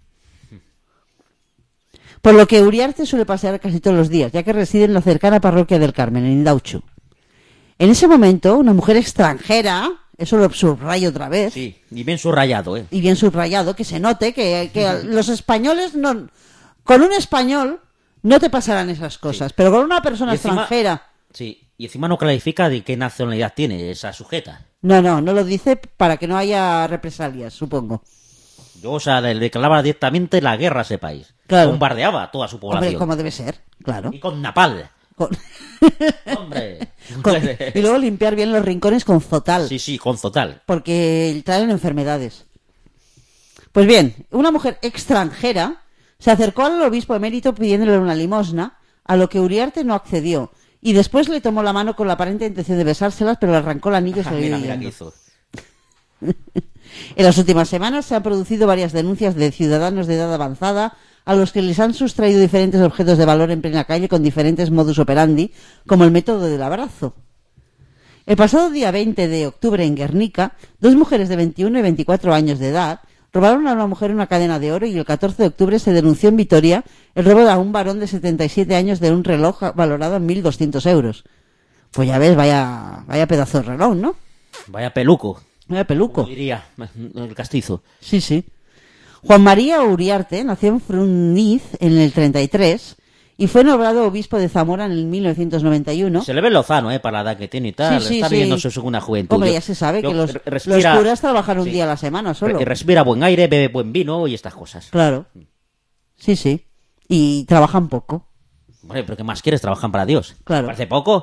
Por lo que Uriarte suele pasear casi todos los días, ya que reside en la cercana parroquia del Carmen, en Indauchu. En ese momento, una mujer extranjera, eso lo subrayo otra vez. Sí, y bien subrayado, ¿eh? Y bien subrayado, que se note que los españoles no... Con un español no te pasarán esas cosas, sí. Pero con una persona extranjera... Sí, y encima no clarifica de qué nacionalidad tiene esa sujeta. No lo dice para que no haya represalias, supongo. Yo, o sea, le declaraba directamente la guerra a ese país. Claro. Bombardeaba a toda su población. Hombre, como debe ser, claro. Y con napal. Hombre. Y luego limpiar bien los rincones con zotal. Sí, con zotal. Porque traen enfermedades. Pues bien, una mujer extranjera se acercó al obispo emérito pidiéndole una limosna, a lo que Uriarte no accedió. Y después le tomó la mano con la aparente intención de besárselas, pero le arrancó el anillo y se le mira qué hizo. En las últimas semanas se han producido varias denuncias de ciudadanos de edad avanzada a los que les han sustraído diferentes objetos de valor en plena calle con diferentes modus operandi, como el método del abrazo. El pasado día 20 de octubre en Guernica, 2 mujeres de 21 y 24 años de edad robaron a una mujer una cadena de oro, y el 14 de octubre se denunció en Vitoria el robo a un varón de 77 años de un reloj valorado en 1.200 euros. Pues ya ves, vaya pedazo de reloj, ¿no? Vaya peluco. Como diría el castizo. Sí. Juan María Uriarte nació en Fruniz en el 33 y fue nombrado obispo de Zamora en el 1991. Se le ve lozano, para la edad que tiene y tal. Sí, está viviendo su segunda juventud. Hombre, ya se sabe que los curas trabajan un día a la semana solo. Respira buen aire, bebe buen vino y estas cosas. Claro. Sí. Y trabajan poco. Hombre, pero ¿qué más quieres? Trabajan para Dios. Claro. ¿Parece poco?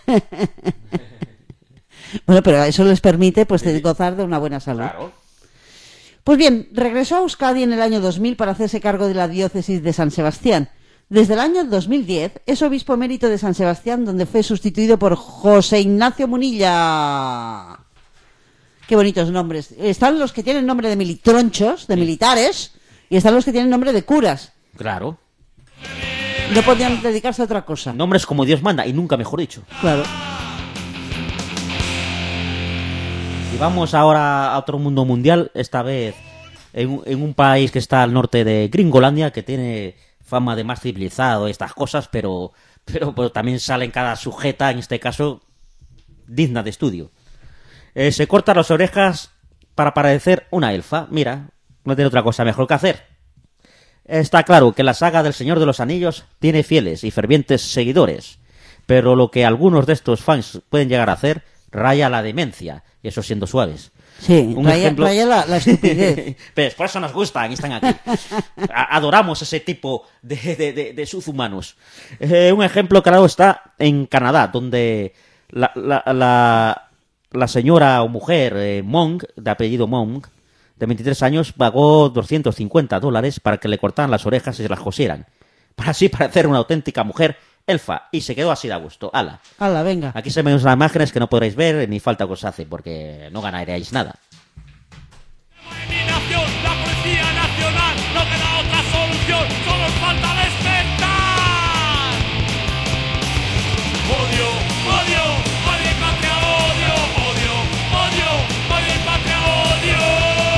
Bueno, pero eso les permite gozar de una buena salud. Claro. Pues bien, regresó a Euskadi en el año 2000 para hacerse cargo de la diócesis de San Sebastián. Desde el año 2010 es obispo emérito de San Sebastián, donde fue sustituido por José Ignacio Munilla. Qué bonitos nombres. Están los que tienen nombre de militronchos, de militares, y están los que tienen nombre de curas. Claro. No podían dedicarse a otra cosa. Nombres como Dios manda, y nunca mejor dicho. Claro. Y vamos ahora a otro mundo mundial, esta vez en un país que está al norte de Gringolandia, que tiene fama de más civilizado, estas cosas, pero también sale en cada sujeta, en este caso, digna de estudio. Se corta las orejas para parecer una elfa. Mira, no tiene otra cosa mejor que hacer. Está claro que la saga del Señor de los Anillos tiene fieles y fervientes seguidores, pero lo que algunos de estos fans pueden llegar a hacer raya la demencia, y eso siendo suaves. Sí, raya la estupidez. Pero por eso nos gustan y están aquí. Adoramos ese tipo de subhumanos. Un ejemplo claro está en Canadá, donde la señora o mujer Monk, de apellido Monk, de 23 años, pagó $250 para que le cortaran las orejas y se las cosieran, para así parecer una auténtica mujer elfa, y se quedó así de a gusto. Ala, venga. Aquí se ven unas imágenes que no podréis ver ni falta que os hace, porque no ganaréis nada. La Policía Nacional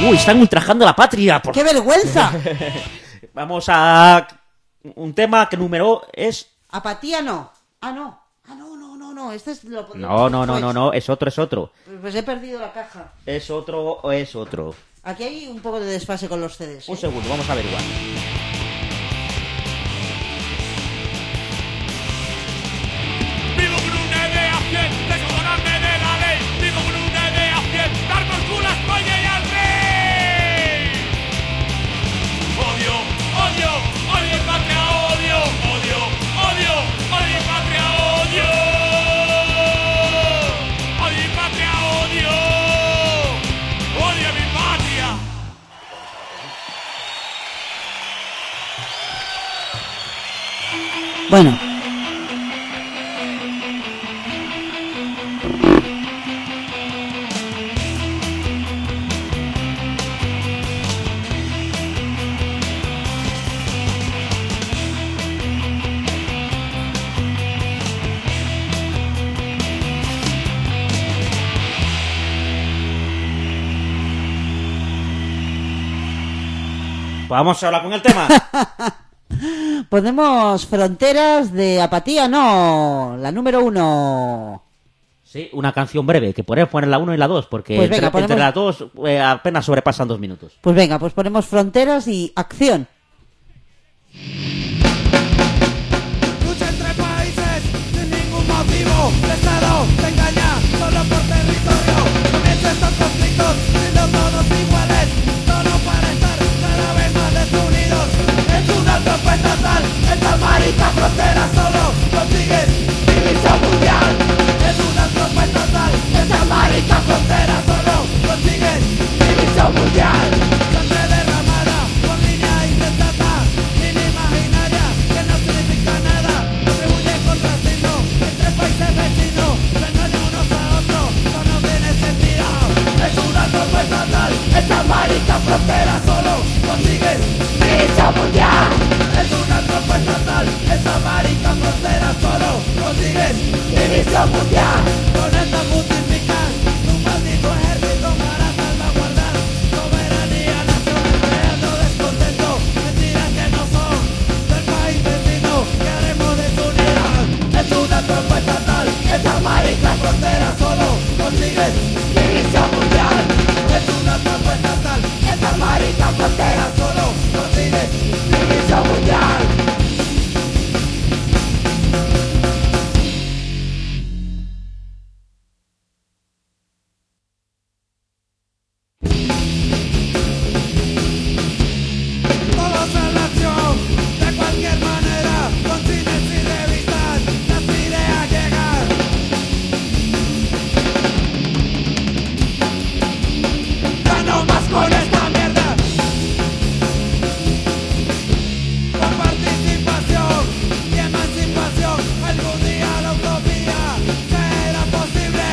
Uy, están ultrajando la patria. ¡Qué vergüenza! Vamos a un tema que número es... Apatía no. No. Este es lo... No, es otro. Pues he perdido la caja. Es otro. Aquí hay un poco de desfase con los CDs. Un segundo, vamos a averiguar. Vivo con una idea fiel, descojonarme de la ley. Vivo con una idea fiel, dar por culo a España y al rey. Odio patria, odio patria, odio. Odio patria, odio mi patria. Bueno. Vamos ahora con el tema. Ponemos Fronteras de Apatía, no. La número 1. Sí, una canción breve, que podemos poner la 1 y la 2, porque Pues venga, entre las dos apenas sobrepasan 2 minutos. Pues venga, pues ponemos Fronteras y Acción. Lucha entre países sin ningún motivo. El Estado te engaña solo por territorio. Comienza estos conflictos siendo todos iguales, solo para estar cada vez más desunidos. Es una tropa estatal, esta marica frontera solo consigues división mundial. Es una tropa estatal, esta marica frontera solo consigues división mundial. Sangre derramada por línea intentata, inimaginaria, que no significa nada. Contribuye con racismo entre países vecinos, se engañan unos a otros, no nos tiene sentido. Es una tropa estatal, esta marica frontera solo consigues división mundial. Es una tropa estatal, esta marica frontera solo consigues división mundial. Con esta justifican un maldito ejército para salvaguardar soberanía nacional, creando descontento, mentiras que no son del país vecino que haremos desunidad. Es una tropa estatal, esta marica frontera solo consigues división mundial. Es una tropa estatal, esta marica frontera solo consigues división mundial. Todos en la acción, de cualquier manera, con cines y revistas, las ideas llegan. Ya no más con esta mierda. Con participación y emancipación, algún día la utopía será posible.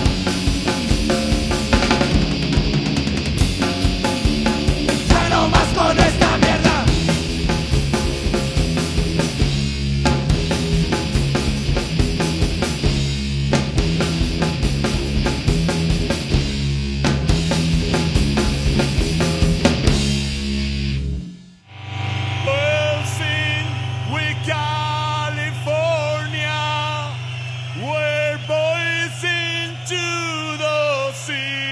Ya no más con esta mierda. Buzzing with California, we're boys into the sea.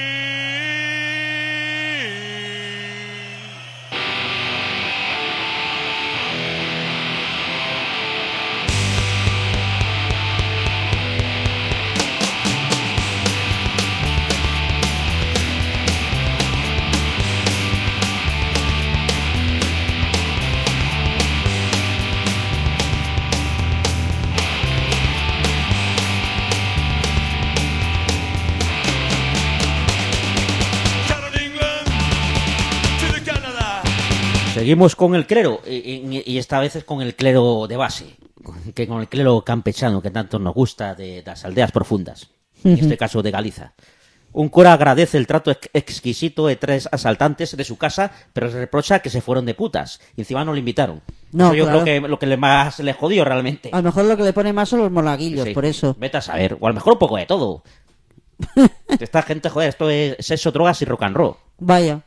Seguimos con el clero, y esta vez es con el clero de base, con el clero campechano que tanto nos gusta de las aldeas profundas, en este caso de Galiza. Un cura agradece el trato exquisito de 3 asaltantes de su casa, pero se reprocha que se fueron de putas. Y encima no le invitaron. No, eso yo claro. creo que lo que más le jodió realmente. A lo mejor lo que le pone más son los monaguillos, Sí, por eso. vete a saber. O a lo mejor un poco de todo. Esta gente, joder, esto es sexo, drogas y rock and roll. Vaya.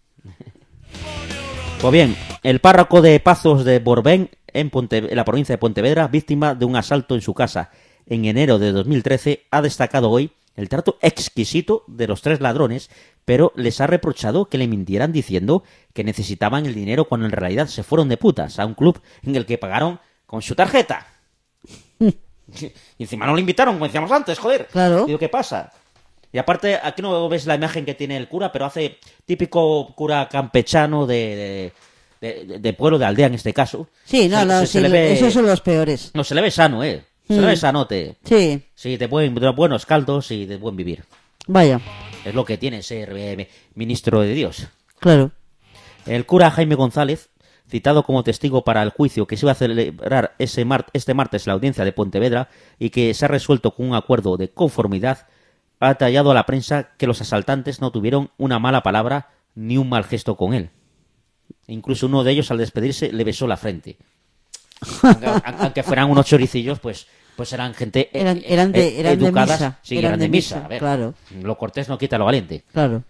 Pues bien, el párroco de Pazos de Borbén, en la provincia de Pontevedra, víctima de un asalto en su casa en enero de 2013, ha destacado hoy el trato exquisito de los 3 ladrones, pero les ha reprochado que le mintieran diciendo que necesitaban el dinero cuando en realidad se fueron de putas a un club en el que pagaron con su tarjeta. Y encima no le invitaron, como decíamos antes, joder. Claro. Digo, ¿qué pasa? Y aparte, aquí no ves la imagen que tiene el cura, pero hace típico cura campechano de pueblo, de aldea en este caso. Sí, no, esos son los peores. No, se le ve sano, Se le ve sanote. Sí. Sí, de buenos caldos y de buen vivir. Vaya. Es lo que tiene ser ministro de Dios. Claro. El cura Jaime González, citado como testigo para el juicio que se iba a celebrar este martes en la audiencia de Pontevedra y que se ha resuelto con un acuerdo de conformidad, ha detallado a la prensa que los asaltantes no tuvieron una mala palabra ni un mal gesto con él. Incluso uno de ellos, al despedirse, le besó la frente. Aunque fueran unos choricillos, pues eran gente eran educadas. de misa. Sí, eran de misa. A ver, claro. Lo cortés no quita lo valiente. Claro.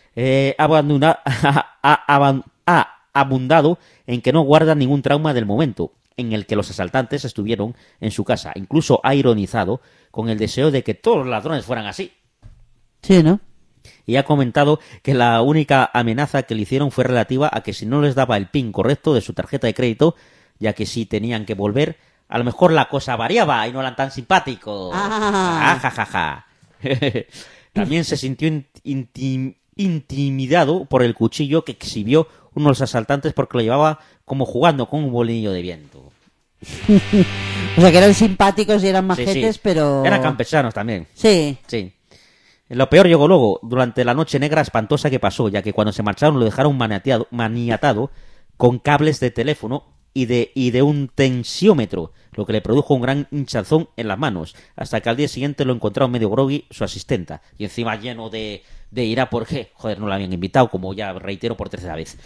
Ha abundado en que no guarda ningún trauma del momento en el que los asaltantes estuvieron en su casa. Incluso ha ironizado con el deseo de que todos los ladrones fueran así. Sí, ¿no? Y ha comentado que la única amenaza que le hicieron fue relativa a que si no les daba el PIN correcto de su tarjeta de crédito, ya que si tenían que volver, a lo mejor la cosa variaba y no eran tan simpáticos. También se sintió intimidado por el cuchillo que exhibió uno de los asaltantes porque lo llevaba como jugando con un molinillo de viento. O sea, que eran simpáticos y eran majetes, sí. pero... Eran campechanos también. Sí. Sí. Lo peor llegó luego, durante la noche negra espantosa que pasó, ya que cuando se marcharon lo dejaron maniatado con cables de teléfono y de un tensiómetro, lo que le produjo un gran hinchazón en las manos, hasta que al día siguiente lo encontraron medio groggy su asistenta, y encima lleno de ira porque, joder, no la habían invitado, como ya reitero por 13ª vez.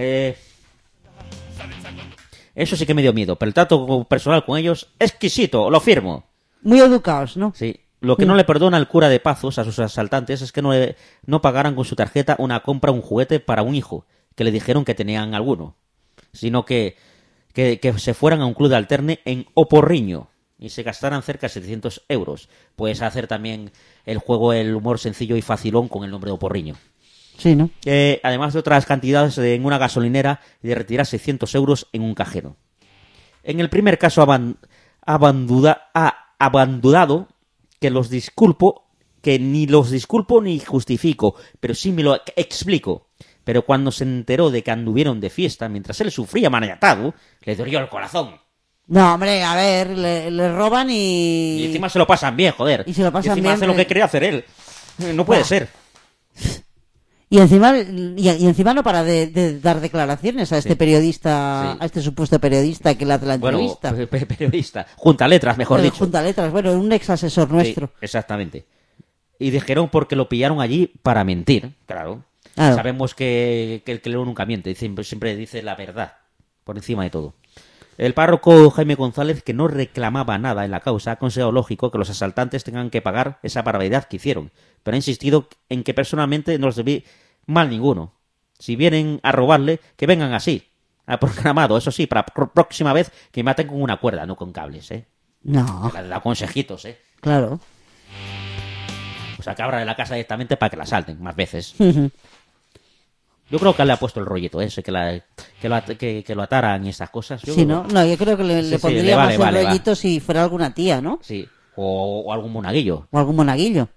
Eso sí que me dio miedo, pero el trato personal con ellos, exquisito, lo firmo. Muy educados, ¿no? Sí. Lo que no le perdona el cura de Pazos a sus asaltantes es que no pagaran con su tarjeta una compra, un juguete para un hijo, que le dijeron que tenían alguno, sino que se fueran a un club de alterne en Oporriño y se gastaran cerca de 700 euros. Puedes hacer también el juego, el humor sencillo y facilón con el nombre de Oporriño. Sí, ¿no? Además de otras cantidades en una gasolinera y de retirar 600 euros en un cajero. En el primer caso ha abandonado que ni los disculpo ni justifico, pero sí me lo explico. Pero cuando se enteró de que anduvieron de fiesta mientras él sufría maniatado, le dolió el corazón. No, hombre, a ver, le roban y... Y encima se lo pasan bien, joder. Y se lo pasan encima bien, hace lo que quería hacer él. No puede ser. Y encima no para de dar declaraciones a este periodista, Sí. a este supuesto periodista que le hace la entrevista. Periodista. Junta letras, mejor dicho. Junta letras, bueno, un ex asesor nuestro. Sí, exactamente. Y dijeron porque lo pillaron allí para mentir, claro. Sabemos que el que nunca miente, siempre dice la verdad, por encima de todo. El párroco Jaime González, que no reclamaba nada en la causa, ha considerado lógico que los asaltantes tengan que pagar esa barbaridad que hicieron, pero ha insistido en que personalmente no les debí mal ninguno. Si vienen a robarle, que vengan así. Ha programado, eso sí, para próxima vez que maten con una cuerda, no con cables, ¿eh? No. Le da consejitos, ¿eh? Claro. O sea, que abra de la casa directamente para que la salten más veces. Yo creo que le ha puesto el rollito ese, que lo ataran y esas cosas. Yo sí, ¿no? No, yo creo que le pondría más el rollito si fuera alguna tía, ¿no? Sí, o algún monaguillo. O algún monaguillo.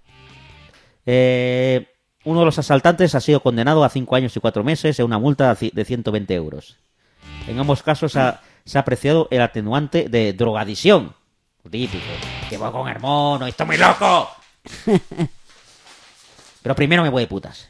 Uno de los asaltantes ha sido condenado a 5 años y 4 meses y a una multa de 120 euros. En ambos casos se ha apreciado el atenuante de drogadicción. Típico. Que voy con el mono y estoy muy loco. Pero primero me voy de putas.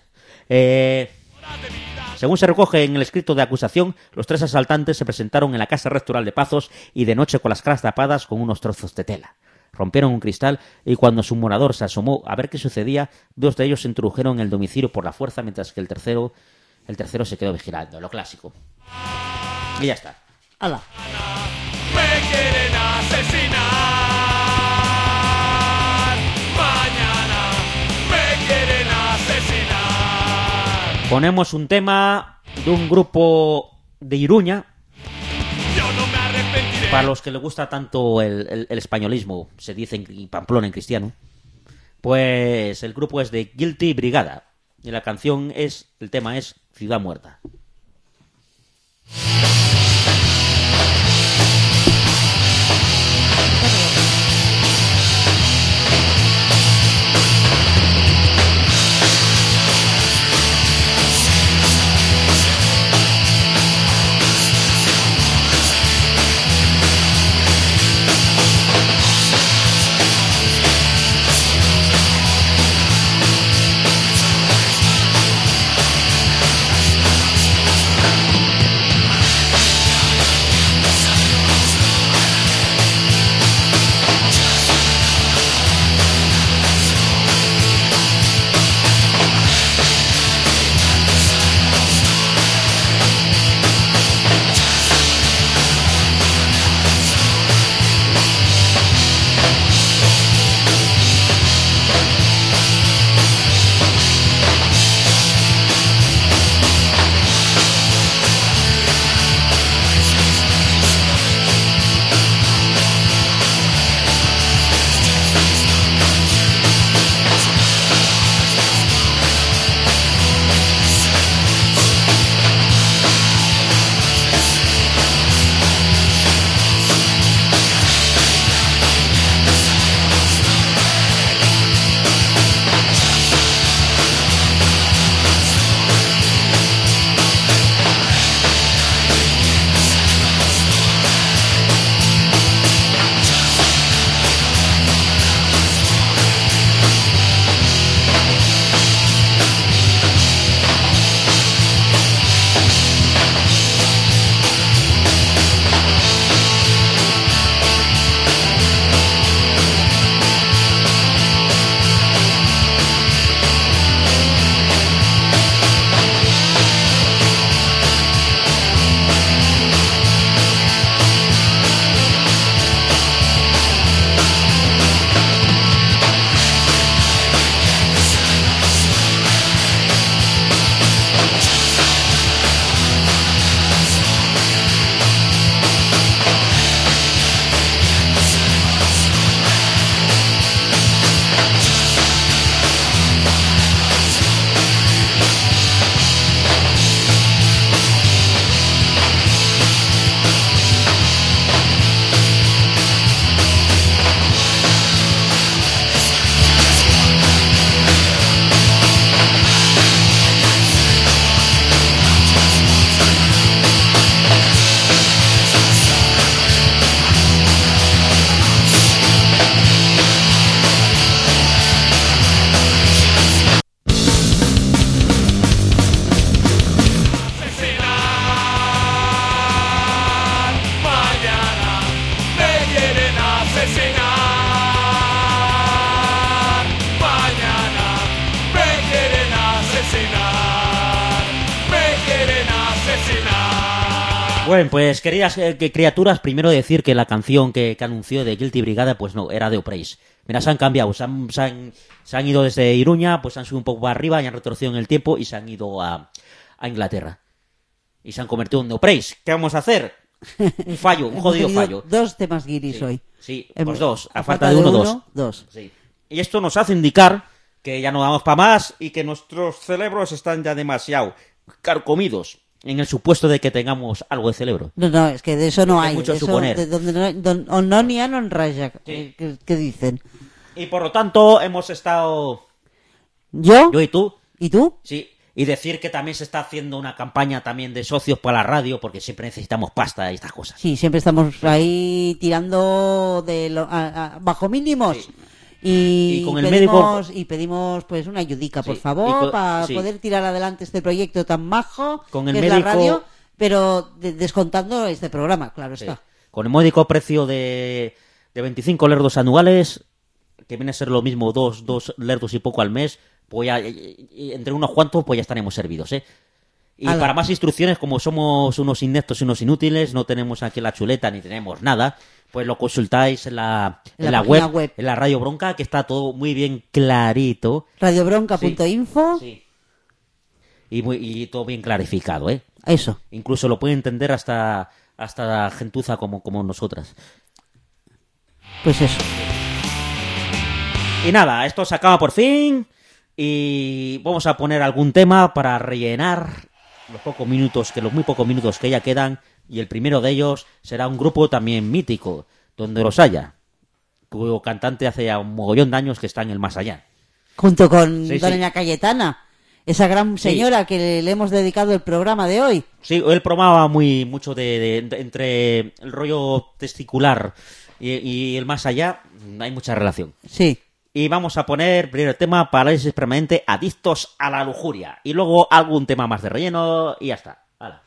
Según se recoge en el escrito de acusación, los 3 asaltantes se presentaron en la casa rectoral de Pazos y de noche con las caras tapadas con unos trozos de tela. Rompieron un cristal y cuando su morador se asomó a ver qué sucedía, 2 de ellos se introdujeron en el domicilio por la fuerza, mientras que el tercero se quedó vigilando, lo clásico. Y ya está. ¡Hala! Me quieren asesinar. Mañana Ponemos un tema de un grupo de Iruña. Para los que les gusta tanto el españolismo, se dice en Pamplona en cristiano, pues el grupo es de Guilty Brigada y la canción el tema es Ciudad Muerta. Bueno, pues queridas criaturas, primero decir que la canción que anunció de Guilty Brigada, pues no, era de Opraise. Mira, se han cambiado, se han ido desde Iruña, pues han subido un poco para arriba y han retrocedido en el tiempo y se han ido a Inglaterra. Y se han convertido en Opraise. ¿Qué vamos a hacer? Un fallo, un jodido fallo. Dos temas guiris hoy. Sí, pues dos. A falta de uno, dos. Sí. Y esto nos hace indicar que ya no damos para más y que nuestros cerebros están ya demasiado carcomidos en el supuesto de que tengamos algo de cerebro. No, es que de eso no hay. Mucho eso, suponer. De donde no ni no en raya, sí. ¿Qué dicen? Y por lo tanto hemos estado... ¿Yo? Yo y tú. ¿Y tú? Sí. Y decir que también se está haciendo una campaña también de socios para la radio, porque siempre necesitamos pasta y estas cosas. Sí, siempre estamos ahí tirando bajo mínimos. Sí. Y con el médico y pedimos pues una ayudica, por favor, para poder tirar adelante este proyecto tan majo con el que médico... es la radio, pero descontando este programa, claro está. Con el módico precio de 25 lerdos anuales, que viene a ser lo mismo, dos lerdos y poco al mes, pues ya, entre unos cuantos pues ya estaremos servidos, Y para más instrucciones, como somos unos ineptos y unos inútiles, no tenemos aquí la chuleta ni tenemos nada, pues lo consultáis en la web, en la Radio Bronca, que está todo muy bien clarito. Radiobronca.info. Sí. y todo bien clarificado, ¿eh? Eso. Incluso lo puede entender hasta gentuza como nosotras. Pues eso. Y nada, esto se acaba por fin y vamos a poner algún tema para rellenar los muy pocos minutos que ya quedan, y el primero de ellos será un grupo también mítico, Donde los haya, cuyo cantante hace ya un mogollón de años que está en el más allá. Junto con Sí, doña Cayetana, esa gran señora que le hemos dedicado el programa de hoy. Sí, él probaba mucho de entre el rollo testicular y el más allá, hay mucha relación. Sí. Y vamos a poner primero el tema Parálisis Permanente, Adictos a la Lujuria. Y luego algún tema más de relleno y ya está. ¡Hala!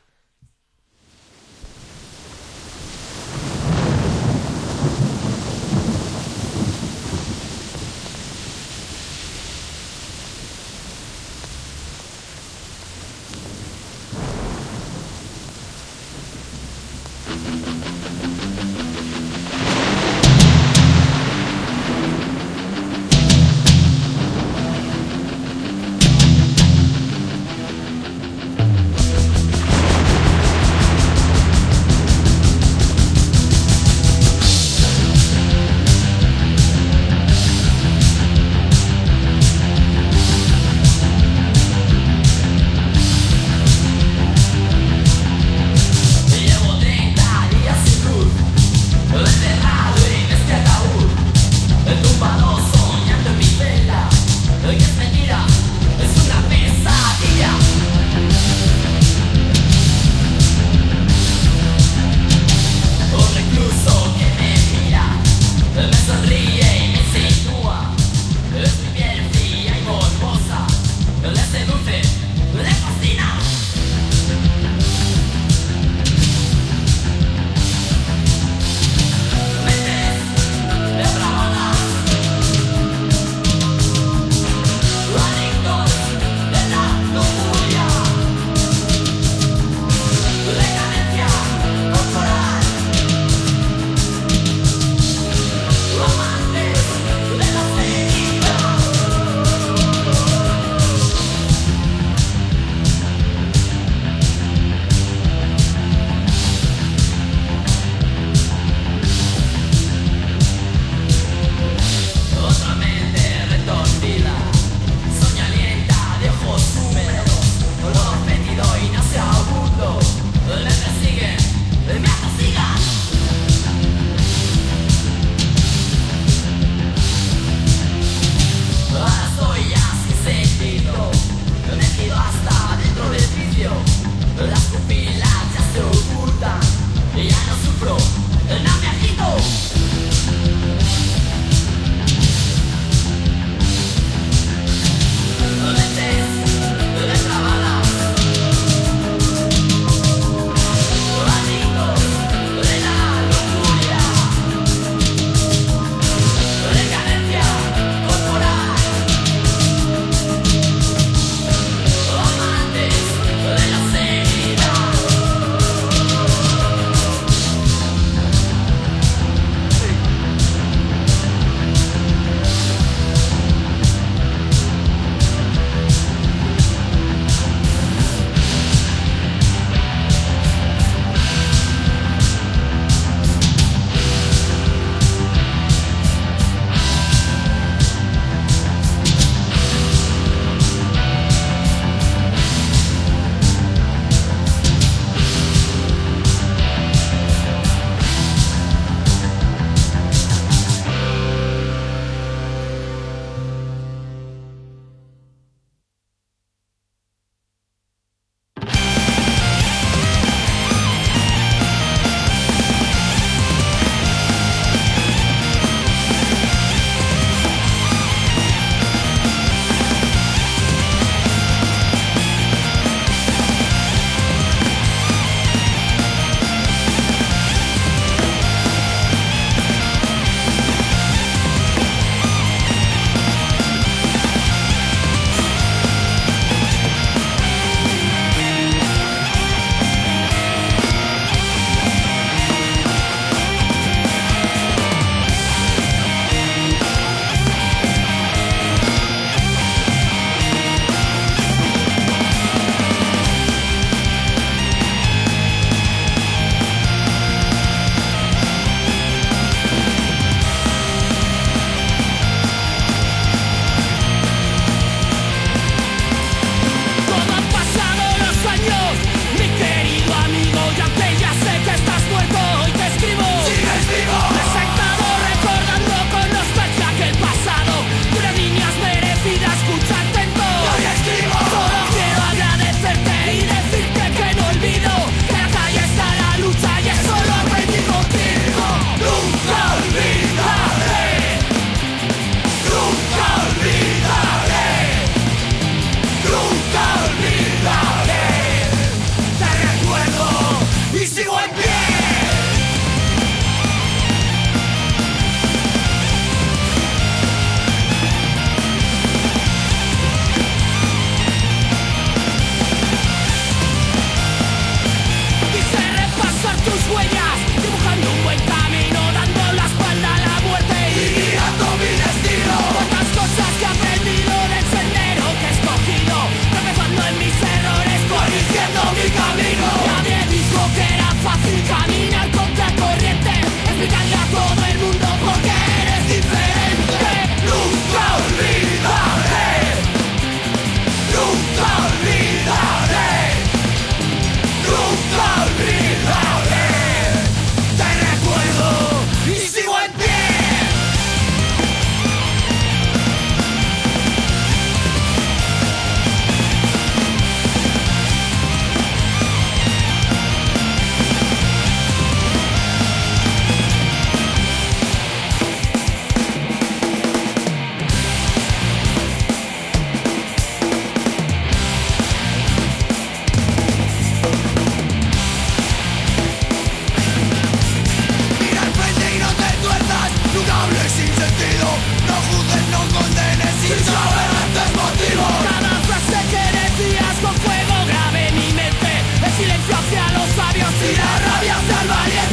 la rabia ser valiente.